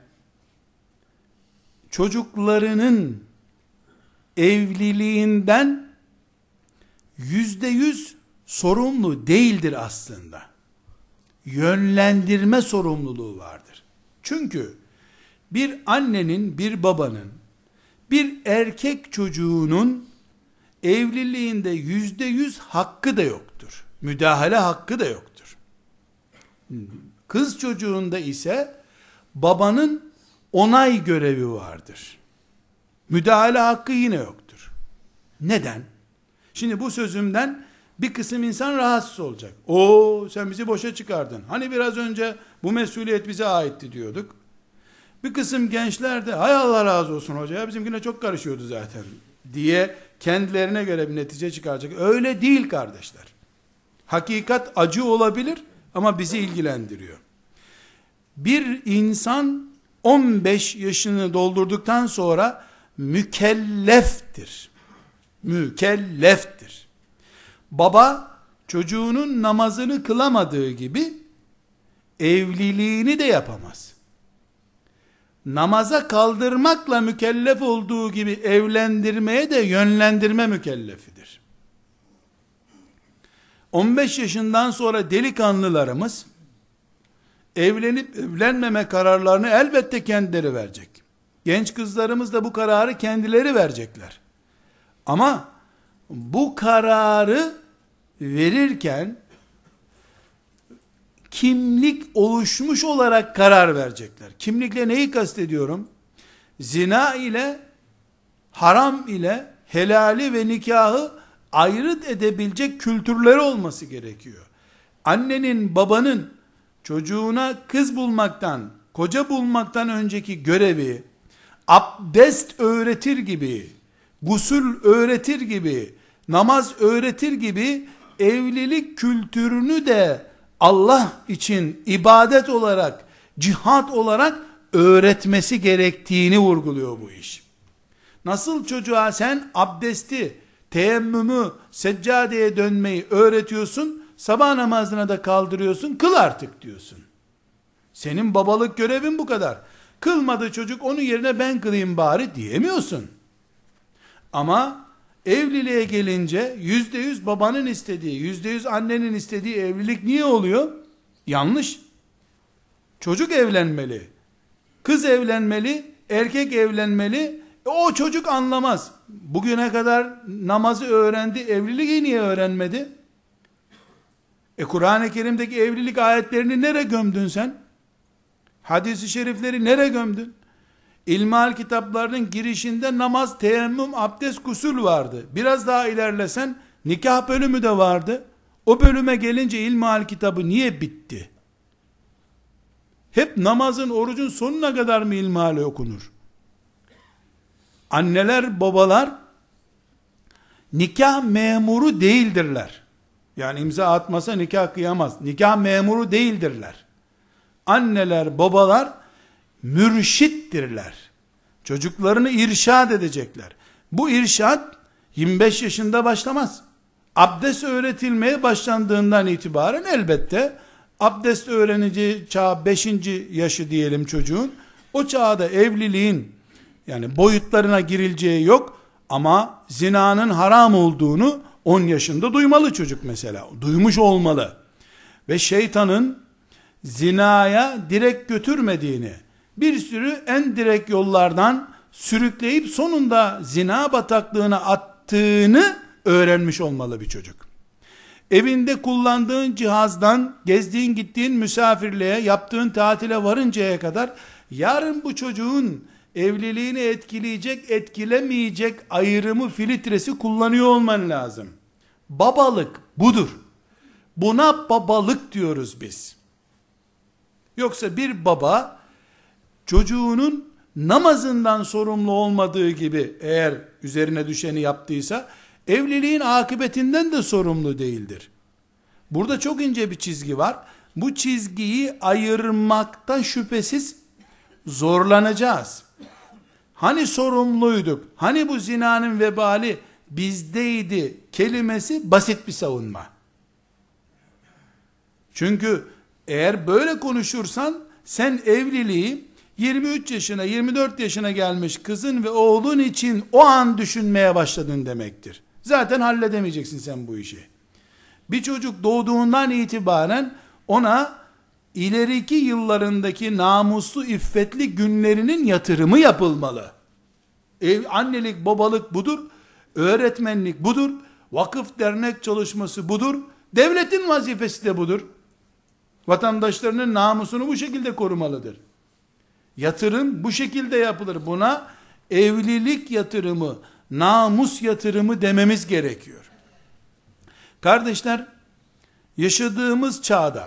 çocuklarının evliliğinden yüzde yüz sorumlu değildir aslında. Yönlendirme sorumluluğu vardır. Çünkü bir annenin, bir babanın, bir erkek çocuğunun evliliğinde yüzde yüz hakkı da yoktur. Müdahale hakkı da yoktur. Kız çocuğunda ise babanın onay görevi vardır. Müdahale hakkı yine yoktur. Neden? Şimdi bu sözümden bir kısım insan rahatsız olacak. Oo, sen bizi boşa çıkardın. Hani biraz önce bu mesuliyet bize aitti diyorduk. Bir kısım gençler de hay Allah razı olsun hoca ya, bizimkine çok karışıyordu zaten diye kendilerine göre bir netice çıkaracak. Öyle değil kardeşler. Hakikat acı olabilir ama bizi ilgilendiriyor. Bir insan on beş yaşını doldurduktan sonra mükelleftir. Mükelleftir. Baba çocuğunun namazını kılamadığı gibi evliliğini de yapamaz. Namaza kaldırmakla mükellef olduğu gibi evlendirmeye de yönlendirme mükellefidir. on beş yaşından sonra delikanlılarımız evlenip evlenmeme kararlarını elbette kendileri verecek. Genç kızlarımız da bu kararı kendileri verecekler. Ama bu kararı verirken kimlik oluşmuş olarak karar verecekler. Kimlikle neyi kastediyorum? Zina ile, haram ile, helali ve nikahı ayrıt edebilecek kültürleri olması gerekiyor. Annenin, babanın çocuğuna kız bulmaktan, koca bulmaktan önceki görevi, abdest öğretir gibi, gusül öğretir gibi, namaz öğretir gibi, evlilik kültürünü de Allah için ibadet olarak, cihat olarak öğretmesi gerektiğini vurguluyor bu iş. Nasıl çocuğa sen abdesti, teyemmümü, seccadeye dönmeyi öğretiyorsun, sabah namazına da kaldırıyorsun, kıl artık diyorsun. Senin babalık görevin bu kadar. Kılmadı çocuk, onun yerine ben kılayım bari diyemiyorsun. Ama evliliğe gelince yüzde yüz babanın istediği, yüzde yüz annenin istediği evlilik niye oluyor? Yanlış. Çocuk evlenmeli, kız evlenmeli, erkek evlenmeli. E o çocuk anlamaz. Bugüne kadar namazı öğrendi, evliliği niye öğrenmedi? E Kur'an-ı Kerim'deki evlilik ayetlerini nereye gömdün sen? Hadis-i şerifleri nereye gömdün? İlmihal kitaplarının girişinde namaz, teyemmüm, abdest, gusül vardı. Biraz daha ilerlesen nikah bölümü de vardı. O bölüme gelince ilmihal kitabı niye bitti? Hep namazın, orucun sonuna kadar mı ilmihal okunur? Anneler, babalar nikah memuru değildirler. Yani imza atmasa nikah kıyamaz. Nikah memuru değildirler. Anneler, babalar mürşittirler. Çocuklarını irşad edecekler. Bu irşad yirmi beş yaşında başlamaz. Abdest öğretilmeye başlandığından itibaren elbette abdest öğreneceği çağ beşinci yaşı diyelim çocuğun. O çağda evliliğin yani boyutlarına girileceği yok ama zinanın haram olduğunu on yaşında duymalı çocuk mesela. Duymuş olmalı. Ve şeytanın zinaya direkt götürmediğini, bir sürü en direkt yollardan sürükleyip sonunda zina bataklığına attığını öğrenmiş olmalı bir çocuk. Evinde kullandığın cihazdan, gezdiğin gittiğin misafirliğe, yaptığın tatile varıncaya kadar, yarın bu çocuğun evliliğini etkileyecek, etkilemeyecek ayrımı, filtresi kullanıyor olman lazım. Babalık budur. Buna babalık diyoruz biz. Yoksa bir baba, çocuğunun namazından sorumlu olmadığı gibi, eğer üzerine düşeni yaptıysa, evliliğin akıbetinden de sorumlu değildir. Burada çok ince bir çizgi var. Bu çizgiyi ayırmakta şüphesiz zorlanacağız. Hani sorumluyduk, hani bu zinanın vebali bizdeydi kelimesi basit bir savunma. Çünkü eğer böyle konuşursan, sen evliliği yirmi üç yaşına, yirmi dört yaşına gelmiş kızın ve oğlun için o an düşünmeye başladın demektir. Zaten halledemeyeceksin sen bu işi. Bir çocuk doğduğundan itibaren ona ileriki yıllarındaki namuslu, iffetli günlerinin yatırımı yapılmalı. Ev, annelik, babalık budur. Öğretmenlik budur. Vakıf, dernek çalışması budur. Devletin vazifesi de budur. Vatandaşlarının namusunu bu şekilde korumalıdır. Yatırım bu şekilde yapılır. Buna evlilik yatırımı, namus yatırımı dememiz gerekiyor. Kardeşler, yaşadığımız çağda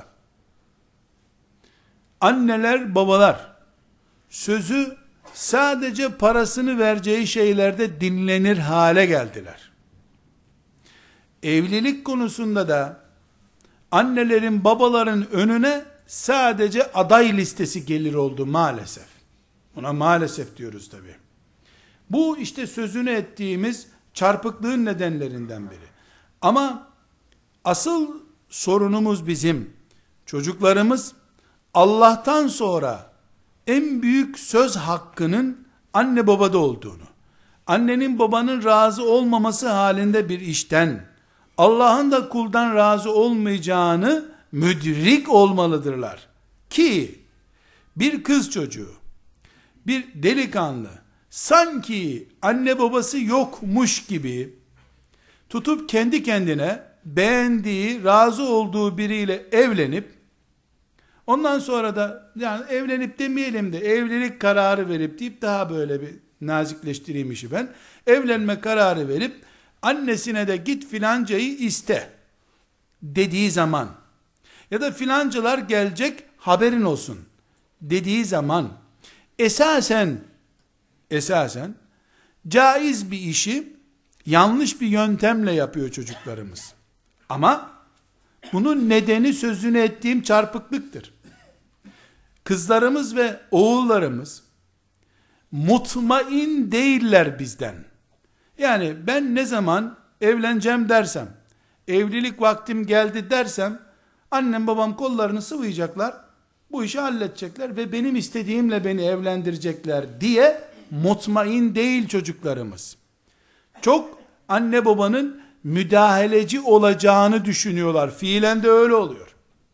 anneler, babalar sözü sadece parasını vereceği şeylerde dinlenir hale geldiler. Evlilik konusunda da annelerin, babaların önüne sadece aday listesi gelir oldu maalesef. Buna maalesef diyoruz tabi. Bu işte sözünü ettiğimiz çarpıklığın nedenlerinden biri. Ama asıl sorunumuz bizim, çocuklarımız Allah'tan sonra en büyük söz hakkının anne babada olduğunu, annenin babanın razı olmaması halinde bir işten, Allah'ın da kuldan razı olmayacağını müdrik olmalıdırlar. Ki bir kız çocuğu, bir delikanlı sanki anne babası yokmuş gibi tutup kendi kendine beğendiği, razı olduğu biriyle evlenip, ondan sonra da yani evlenip demeyelim de evlilik kararı verip deyip daha böyle bir nazikleştireyim işi ben. Evlenme kararı verip annesine de git filancayı iste dediği zaman ya da filancalar gelecek haberin olsun dediği zaman esasen esasen caiz bir işi yanlış bir yöntemle yapıyor çocuklarımız. Ama bunun nedeni sözünü ettiğim çarpıklıktır. Kızlarımız ve oğullarımız mutmain değiller bizden. Yani ben ne zaman evleneceğim dersem, evlilik vaktim geldi dersem, annem babam kollarını sıvayacaklar, bu işi halledecekler ve benim istediğimle beni evlendirecekler diye mutmain değil çocuklarımız. Çok anne babanın müdahaleci olacağını düşünüyorlar. Fiilen de öyle oluyor.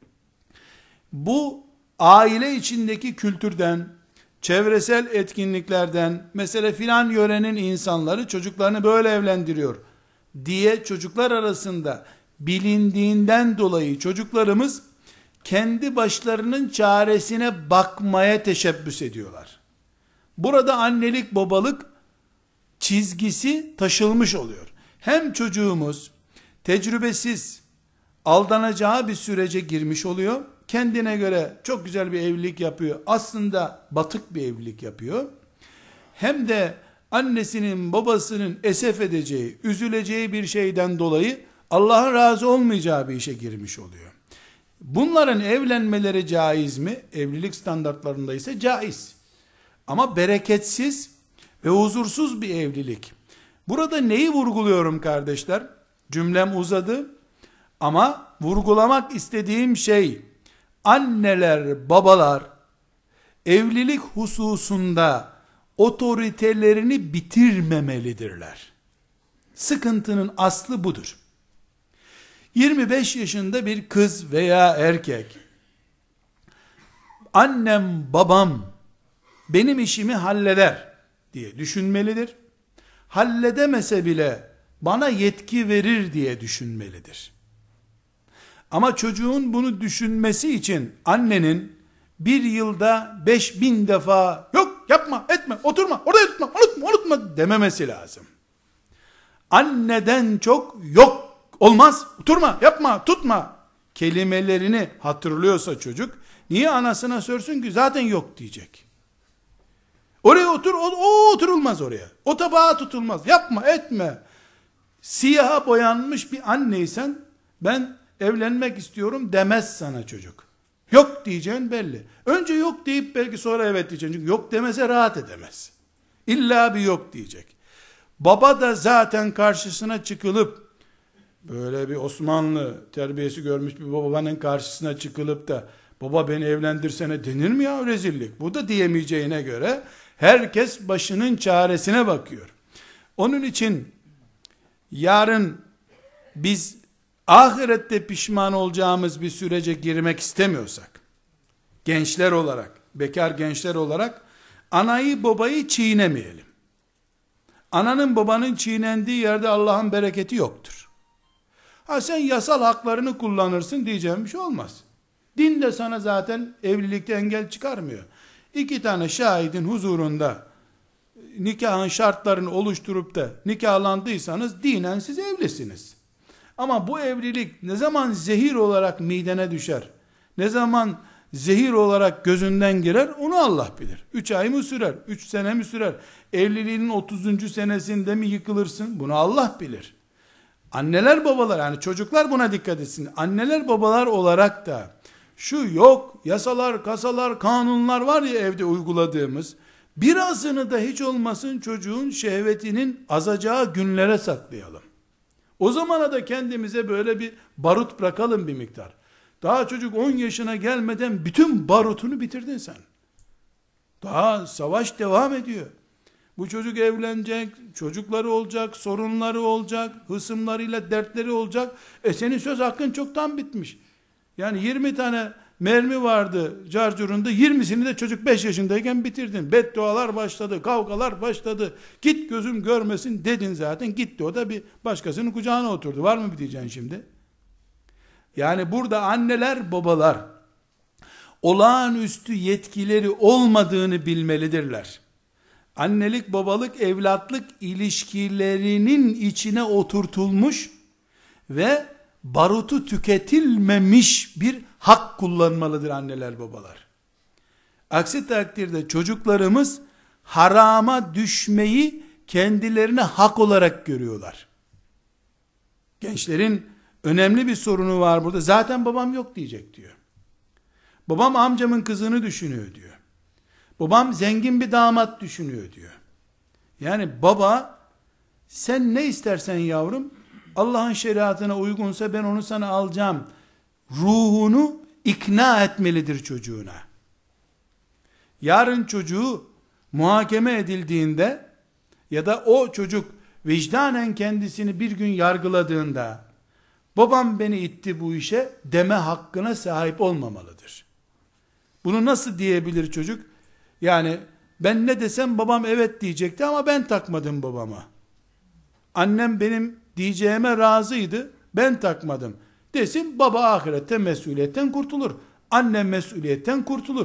Bu aile içindeki kültürden, çevresel etkinliklerden, mesela filan yörenin insanları çocuklarını böyle evlendiriyor diye çocuklar arasında bilindiğinden dolayı çocuklarımız kendi başlarının çaresine bakmaya teşebbüs ediyorlar. Burada annelik babalık çizgisi taşılmış oluyor. Hem çocuğumuz tecrübesiz, aldanacağı bir sürece girmiş oluyor. Kendine göre çok güzel bir evlilik yapıyor. Aslında batık bir evlilik yapıyor. Hem de annesinin babasının esef edeceği, üzüleceği bir şeyden dolayı Allah'ın razı olmayacağı bir işe girmiş oluyor. Bunların evlenmeleri caiz mi? Evlilik standartlarında ise caiz. Ama bereketsiz ve huzursuz bir evlilik. Burada neyi vurguluyorum kardeşler? Cümlem uzadı ama vurgulamak istediğim şey, anneler, babalar evlilik hususunda otoritelerini bitirmemelidirler. Sıkıntının aslı budur. yirmi beş yaşında bir kız veya erkek, annem babam benim işimi halleder diye düşünmelidir. Halledemese bile bana yetki verir diye düşünmelidir. Ama çocuğun bunu düşünmesi için annenin bir yılda beş bin defa yok yapma etme oturma oraya tutma unutma unutma dememesi lazım. Anneden çok yok olmaz oturma yapma tutma kelimelerini hatırlıyorsa çocuk, niye anasına sorsun ki, zaten yok diyecek. Oraya otur, o, o oturulmaz oraya. O tabağa tutulmaz. Yapma, etme. Siyaha boyanmış bir anneysen, ben evlenmek istiyorum demez sana çocuk. Yok diyeceğin belli. Önce yok deyip belki sonra evet diyeceksin. Çünkü yok demese rahat edemez. İlla bir yok diyecek. Baba da zaten karşısına çıkılıp, böyle bir Osmanlı terbiyesi görmüş bir babanın karşısına çıkılıp da, baba beni evlendirsene denir mi ya, rezillik. Bu da diyemeyeceğine göre, herkes başının çaresine bakıyor. Onun için yarın biz ahirette pişman olacağımız bir sürece girmek istemiyorsak, gençler olarak, bekar gençler olarak anayı babayı çiğnemeyelim. Ananın babanın çiğnendiği yerde Allah'ın bereketi yoktur. Ha sen yasal haklarını kullanırsın diyeceğim bir şey olmaz. Din de sana zaten evlilikte engel çıkarmıyor. İki tane şahidin huzurunda nikahın şartlarını oluşturup da nikahlandıysanız dinen siz evlisiniz. Ama bu evlilik ne zaman zehir olarak midene düşer, ne zaman zehir olarak gözünden girer, onu Allah bilir. Üç ay mı sürer, üç sene mi sürer, evliliğinin otuzuncu senesinde mi yıkılırsın, bunu Allah bilir. Anneler babalar, yani çocuklar buna dikkat etsin. Anneler babalar olarak da şu yok yasalar, kasalar, kanunlar var ya evde uyguladığımız, birazını da hiç olmasın çocuğun şehvetinin azacağı günlere saklayalım. O zamana da kendimize böyle bir barut bırakalım bir miktar. Daha çocuk on yaşına gelmeden bütün barutunu bitirdin sen. Daha savaş devam ediyor. Bu çocuk evlenecek, çocukları olacak, sorunları olacak, hısımlarıyla dertleri olacak. E senin söz hakkın çoktan bitmiş. Yani yirmi tane mermi vardı carcurunda, yirmisini de çocuk beş yaşındayken bitirdin. Beddualar başladı, kavgalar başladı. Git gözüm görmesin dedin zaten. Gitti o da bir başkasının kucağına oturdu. Var mı bir diyeceksin şimdi? Yani burada anneler babalar olağanüstü yetkileri olmadığını bilmelidirler. Annelik babalık evlatlık ilişkilerinin içine oturtulmuş ve barutu tüketilmemiş bir hak kullanmalıdır anneler babalar. Aksi takdirde çocuklarımız harama düşmeyi kendilerine hak olarak görüyorlar. Gençlerin önemli bir sorunu var burada. Zaten babam yok diyecek diyor. Babam amcamın kızını düşünüyor diyor. Babam zengin bir damat düşünüyor diyor. Yani baba, sen ne istersen yavrum, Allah'ın şeriatına uygunsa ben onu sana alacağım ruhunu ikna etmelidir çocuğuna. Yarın çocuğu muhakeme edildiğinde ya da o çocuk vicdanen kendisini bir gün yargıladığında, babam beni itti bu işe deme hakkına sahip olmamalıdır. Bunu nasıl diyebilir çocuk? Yani ben ne desem babam evet diyecekti ama ben takmadım babama. Annem benim diyeceğime razıydı, ben takmadım desin, baba ahirette mesuliyetten kurtulur. Annem mesuliyetten kurtulur.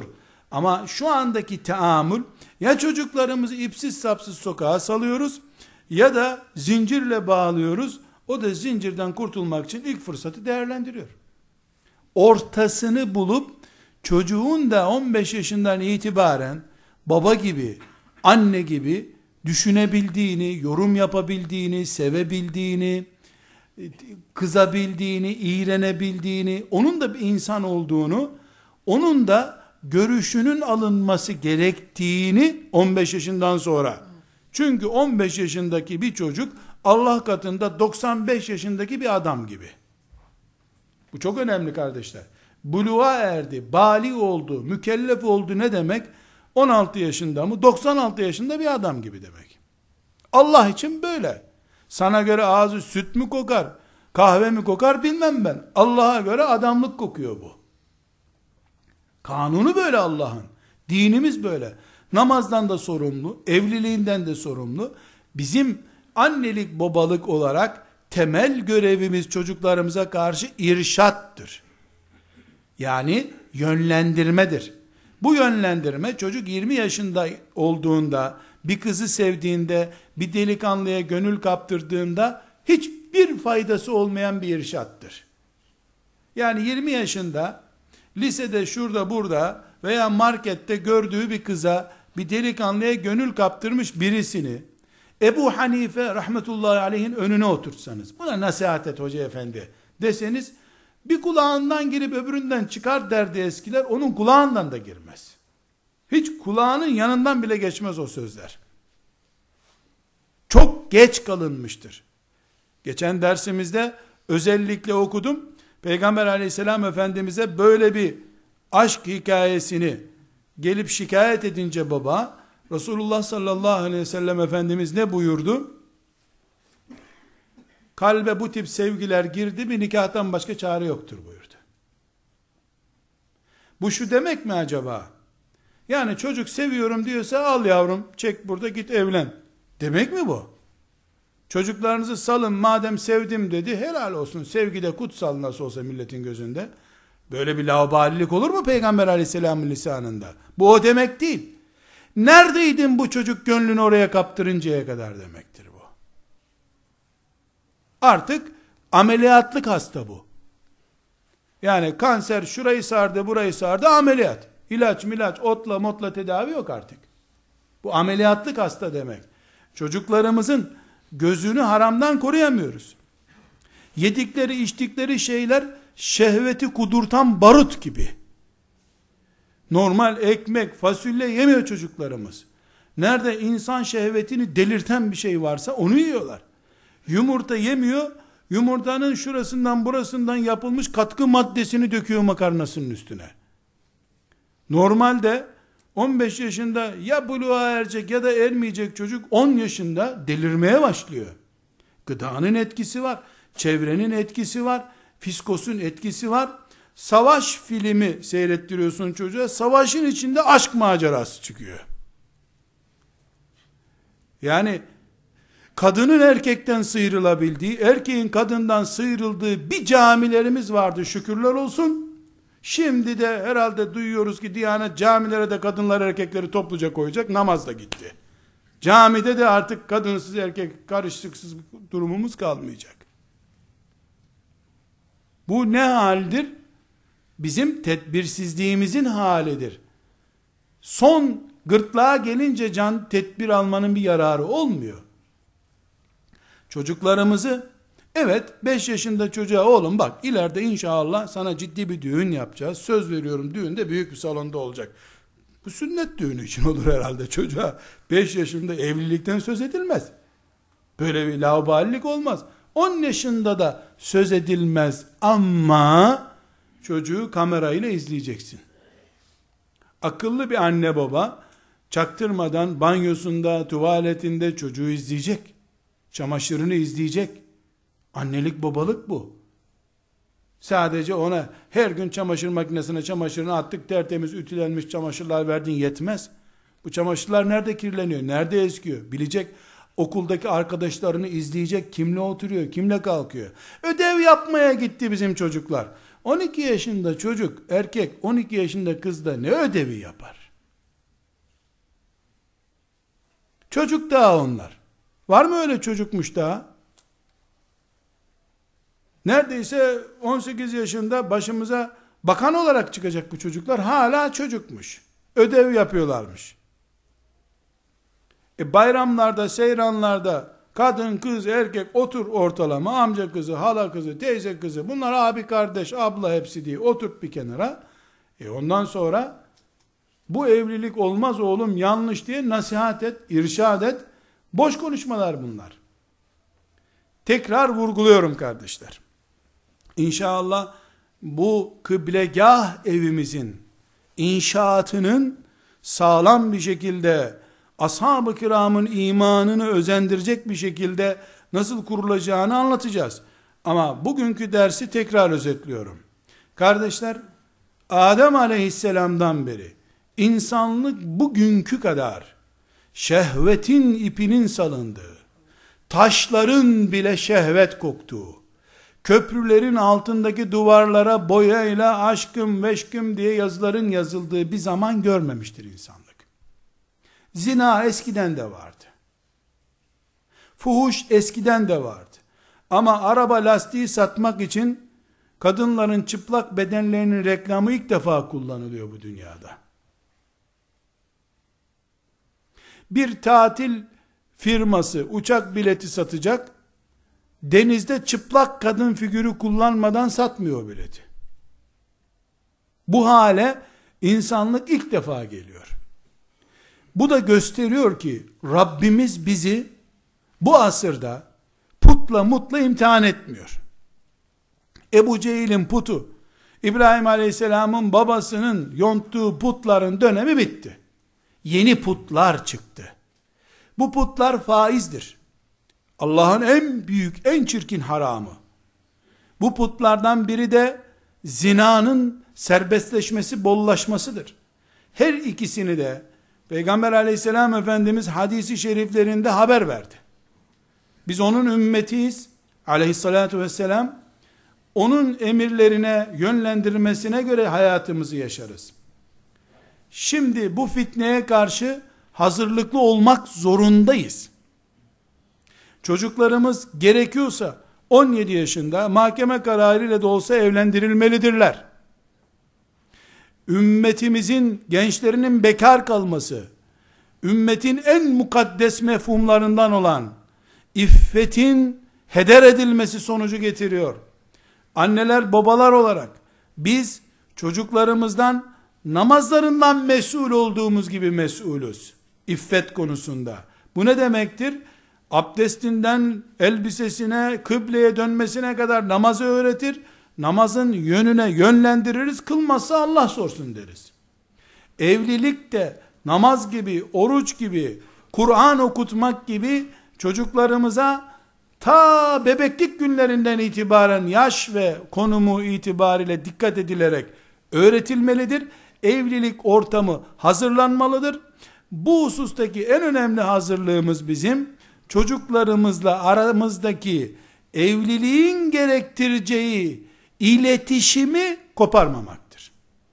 Ama şu andaki teamül, ya çocuklarımızı ipsiz sapsız sokağa salıyoruz ya da zincirle bağlıyoruz. O da zincirden kurtulmak için ilk fırsatı değerlendiriyor. Ortasını bulup çocuğun da on beş yaşından itibaren baba gibi, anne gibi düşünebildiğini, yorum yapabildiğini, sevebildiğini, kızabildiğini, iğrenebildiğini, onun da bir insan olduğunu, onun da görüşünün alınması gerektiğini on beş yaşından sonra. Çünkü on beş yaşındaki bir çocuk Allah katında doksan beş yaşındaki bir adam gibi. Bu çok önemli kardeşler. Buluğa erdi, bali oldu, mükellef oldu ne demek? on altı yaşında mı? doksan altı yaşında bir adam gibi demek. Allah için böyle. Sana göre ağzı süt mü kokar, kahve mi kokar bilmem ben. Allah'a göre adamlık kokuyor bu. Kanunu böyle Allah'ın. Dinimiz böyle. Namazdan da sorumlu, evliliğinden de sorumlu. Bizim annelik babalık olarak temel görevimiz çocuklarımıza karşı irşattır. Yani yönlendirmedir. Bu yönlendirme çocuk yirmi yaşında olduğunda, bir kızı sevdiğinde, bir delikanlıya gönül kaptırdığında hiçbir faydası olmayan bir irşattır. Yani yirmi yaşında lisede şurada burada veya markette gördüğü bir kıza, bir delikanlıya gönül kaptırmış birisini Ebu Hanife rahmetullahi aleyhin önüne oturtsanız, buna nasihat et hoca efendi deseniz, bir kulağından girip öbüründen çıkar derdi eskiler, onun kulağından da girmez. Hiç kulağının yanından bile geçmez o sözler. Çok geç kalınmıştır. Geçen dersimizde özellikle okudum. Peygamber aleyhisselam efendimize böyle bir aşk hikayesini gelip şikayet edince baba, Resulullah sallallahu aleyhi ve sellem Efendimiz ne buyurdu? Kalbe bu tip sevgiler girdi mi nikahtan başka çare yoktur buyurdu. Bu şu demek mi acaba? Yani çocuk seviyorum diyorsa al yavrum, çek burada git evlen. Demek mi bu? Çocuklarınızı salın madem sevdim dedi, helal olsun, sevgi de kutsal nasıl olsa milletin gözünde. Böyle bir laubalilik olur mu Peygamber aleyhisselamın lisanında? Bu o demek değil. Neredeydin bu çocuk gönlünü oraya kaptırıncaya kadar demektir bu. Artık ameliyatlık hasta bu. Yani kanser şurayı sardı burayı sardı ameliyat. İlaç milaç otla motla tedavi yok artık. Bu ameliyatlık hasta demek. Çocuklarımızın gözünü haramdan koruyamıyoruz. Yedikleri içtikleri şeyler şehveti kudurtan barut gibi. Normal ekmek, fasulye yemiyor çocuklarımız. Nerede insan şehvetini delirten bir şey varsa onu yiyorlar. Yumurta yemiyor, yumurtanın şurasından burasından yapılmış katkı maddesini döküyor makarnasının üstüne. Normalde on beş yaşında ya buluğa erecek ya da ermeyecek çocuk on yaşında delirmeye başlıyor. Gıdanın etkisi var, çevrenin etkisi var, fiskosun etkisi var. Savaş filmi seyrettiriyorsun çocuğa, savaşın içinde aşk macerası çıkıyor. Yani kadının erkekten sıyrılabildiği, erkeğin kadından sıyrıldığı bir camilerimiz vardı şükürler olsun. Şimdi de herhalde duyuyoruz ki Diyanet camilere de kadınlar erkekleri topluca koyacak, namaz da gitti. Camide de artık kadınsız erkek karışıksız durumumuz kalmayacak. Bu ne haldir? Bizim tedbirsizliğimizin halidir. Son gırtlağa gelince can tedbir almanın bir yararı olmuyor. Çocuklarımızı, evet beş yaşında çocuğa oğlum bak ileride inşallah sana ciddi bir düğün yapacağız. Söz veriyorum düğünde büyük bir salonda olacak. Bu sünnet düğünü için olur herhalde çocuğa. beş yaşında evlilikten söz edilmez. Böyle bir laubalilik olmaz. on yaşında da söz edilmez ama çocuğu kamerayla izleyeceksin. Akıllı bir anne baba çaktırmadan banyosunda, tuvaletinde çocuğu izleyecek. Çamaşırını izleyecek. Annelik babalık bu. Sadece ona her gün çamaşır makinesine çamaşırını attık, tertemiz ütülenmiş çamaşırlar verdin yetmez. Bu çamaşırlar nerede kirleniyor, nerede eskiyor bilecek. Okuldaki arkadaşlarını izleyecek, kimle oturuyor, kimle kalkıyor. Ödev yapmaya gitti bizim çocuklar. on iki yaşında çocuk, erkek on iki yaşında kız da ne ödevi yapar? Çocuk daha onlar. Var mı öyle çocukmuş daha? Neredeyse on sekiz yaşında başımıza bakan olarak çıkacak bu çocuklar, hala çocukmuş. Ödev yapıyorlarmış. E bayramlarda, seyranlarda kadın, kız, erkek otur ortalama, amca kızı, hala kızı, teyze kızı, bunlar abi, kardeş, abla hepsi diye oturt bir kenara. E ondan sonra bu evlilik olmaz oğlum, yanlış diye nasihat et, irşad et. Boş konuşmalar bunlar. Tekrar vurguluyorum kardeşler. İnşallah bu kıblegah evimizin inşaatının sağlam bir şekilde, ashab-ı kiramın imanını özendirecek bir şekilde nasıl kurulacağını anlatacağız. Ama bugünkü dersi tekrar özetliyorum. Kardeşler, Adem aleyhisselamdan beri insanlık bugünkü kadar şehvetin ipinin salındığı, taşların bile şehvet koktuğu, köprülerin altındaki duvarlara boyayla aşkım veşküm diye yazıların yazıldığı bir zaman görmemiştir insanlık. Zina eskiden de vardı. Fuhuş eskiden de vardı. Ama araba lastiği satmak için kadınların çıplak bedenlerinin reklamı ilk defa kullanılıyor bu dünyada. Bir tatil firması uçak bileti satacak, denizde çıplak kadın figürü kullanmadan satmıyor bileti. Bu hale insanlık ilk defa geliyor. Bu da gösteriyor ki Rabbimiz bizi bu asırda putla mutla imtihan etmiyor. Ebu Cehil'in putu, İbrahim Aleyhisselam'ın babasının yonttuğu putların dönemi bitti. Yeni putlar çıktı. Bu putlar faizdir. Allah'ın en büyük, en çirkin haramı. Bu putlardan biri de zinanın serbestleşmesi, bollaşmasıdır. Her ikisini de Peygamber aleyhisselam Efendimiz hadisi şeriflerinde haber verdi. Biz onun ümmetiyiz aleyhissalatu vesselam. Onun emirlerine, yönlendirmesine göre hayatımızı yaşarız. Şimdi bu fitneye karşı hazırlıklı olmak zorundayız. Çocuklarımız gerekiyorsa on yedi yaşında mahkeme kararıyla da olsa evlendirilmelidirler. Ümmetimizin gençlerinin bekar kalması, ümmetin en mukaddes mefhumlarından olan iffetin heder edilmesi sonucu getiriyor. Anneler, babalar olarak biz çocuklarımızdan namazlarından mesul olduğumuz gibi mesulüz. İffet konusunda. Bu ne demektir? Abdestinden elbisesine, kıbleye dönmesine kadar namazı öğretir. Namazın yönüne yönlendiririz. Kılmazsa Allah sorsun deriz. Evlilik de namaz gibi, oruç gibi, Kur'an okutmak gibi çocuklarımıza ta bebeklik günlerinden itibaren yaş ve konumu itibariyle dikkat edilerek öğretilmelidir. Evlilik ortamı hazırlanmalıdır. Bu husustaki en önemli hazırlığımız bizim çocuklarımızla aramızdaki evliliğin gerektireceği iletişimi koparmamaktır.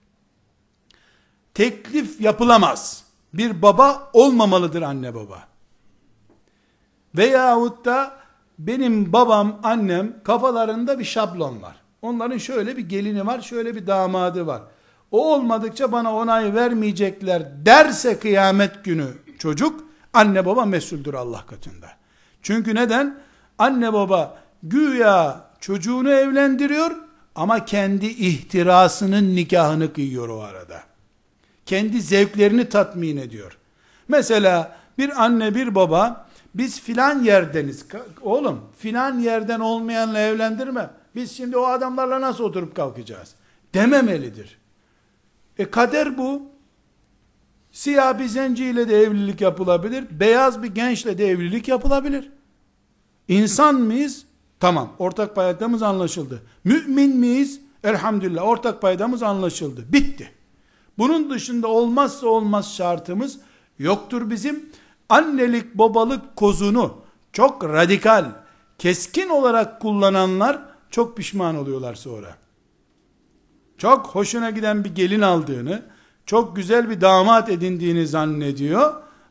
Teklif yapılamaz. Bir baba olmamalıdır anne baba. Veyahut da benim babam, annem kafalarında bir şablon var. Onların şöyle bir gelini var, şöyle bir damadı var. O olmadıkça bana onay vermeyecekler derse kıyamet günü çocuk, anne baba mesuldür Allah katında. Çünkü neden? Anne baba güya çocuğunu evlendiriyor ama kendi ihtirasının nikahını kıyıyor o arada. Kendi zevklerini tatmin ediyor. Mesela bir anne bir baba, biz filan yerdeniz. Oğlum filan yerden olmayanla evlendirme. Biz şimdi o adamlarla nasıl oturup kalkacağız? Dememelidir. E kader bu. Siyah bir zenciyle de evlilik yapılabilir. Beyaz bir gençle de evlilik yapılabilir. İnsan mıyız? Tamam. Ortak paydamız anlaşıldı. Mümin miyiz? Elhamdülillah. Ortak paydamız anlaşıldı. Bitti. Bunun dışında olmazsa olmaz şartımız yoktur bizim. Annelik babalık kozunu çok radikal, keskin olarak kullananlar çok pişman oluyorlar sonra. Çok hoşuna giden bir gelin aldığını, çok güzel bir damat edindiğini zannediyor.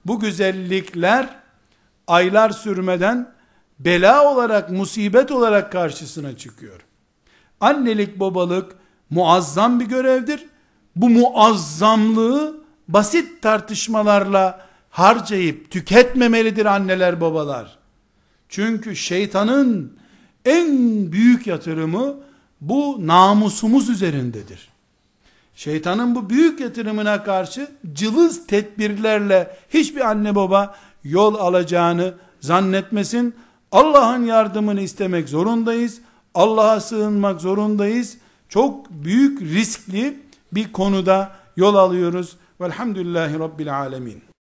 bu güzellikler aylar sürmeden bela olarak, musibet olarak karşısına çıkıyor. Annelik, babalık muazzam bir görevdir. Bu muazzamlığı basit tartışmalarla harcayıp tüketmemelidir anneler, babalar. Çünkü şeytanın en büyük yatırımı bu namusumuz üzerindedir. Şeytanın bu büyük yatırımına karşı cılız tedbirlerle hiçbir anne baba yol alacağını zannetmesin. Allah'ın yardımını istemek zorundayız. Allah'a sığınmak zorundayız. Çok büyük riskli bir konuda yol alıyoruz. Velhamdülillahi Rabbil alemin.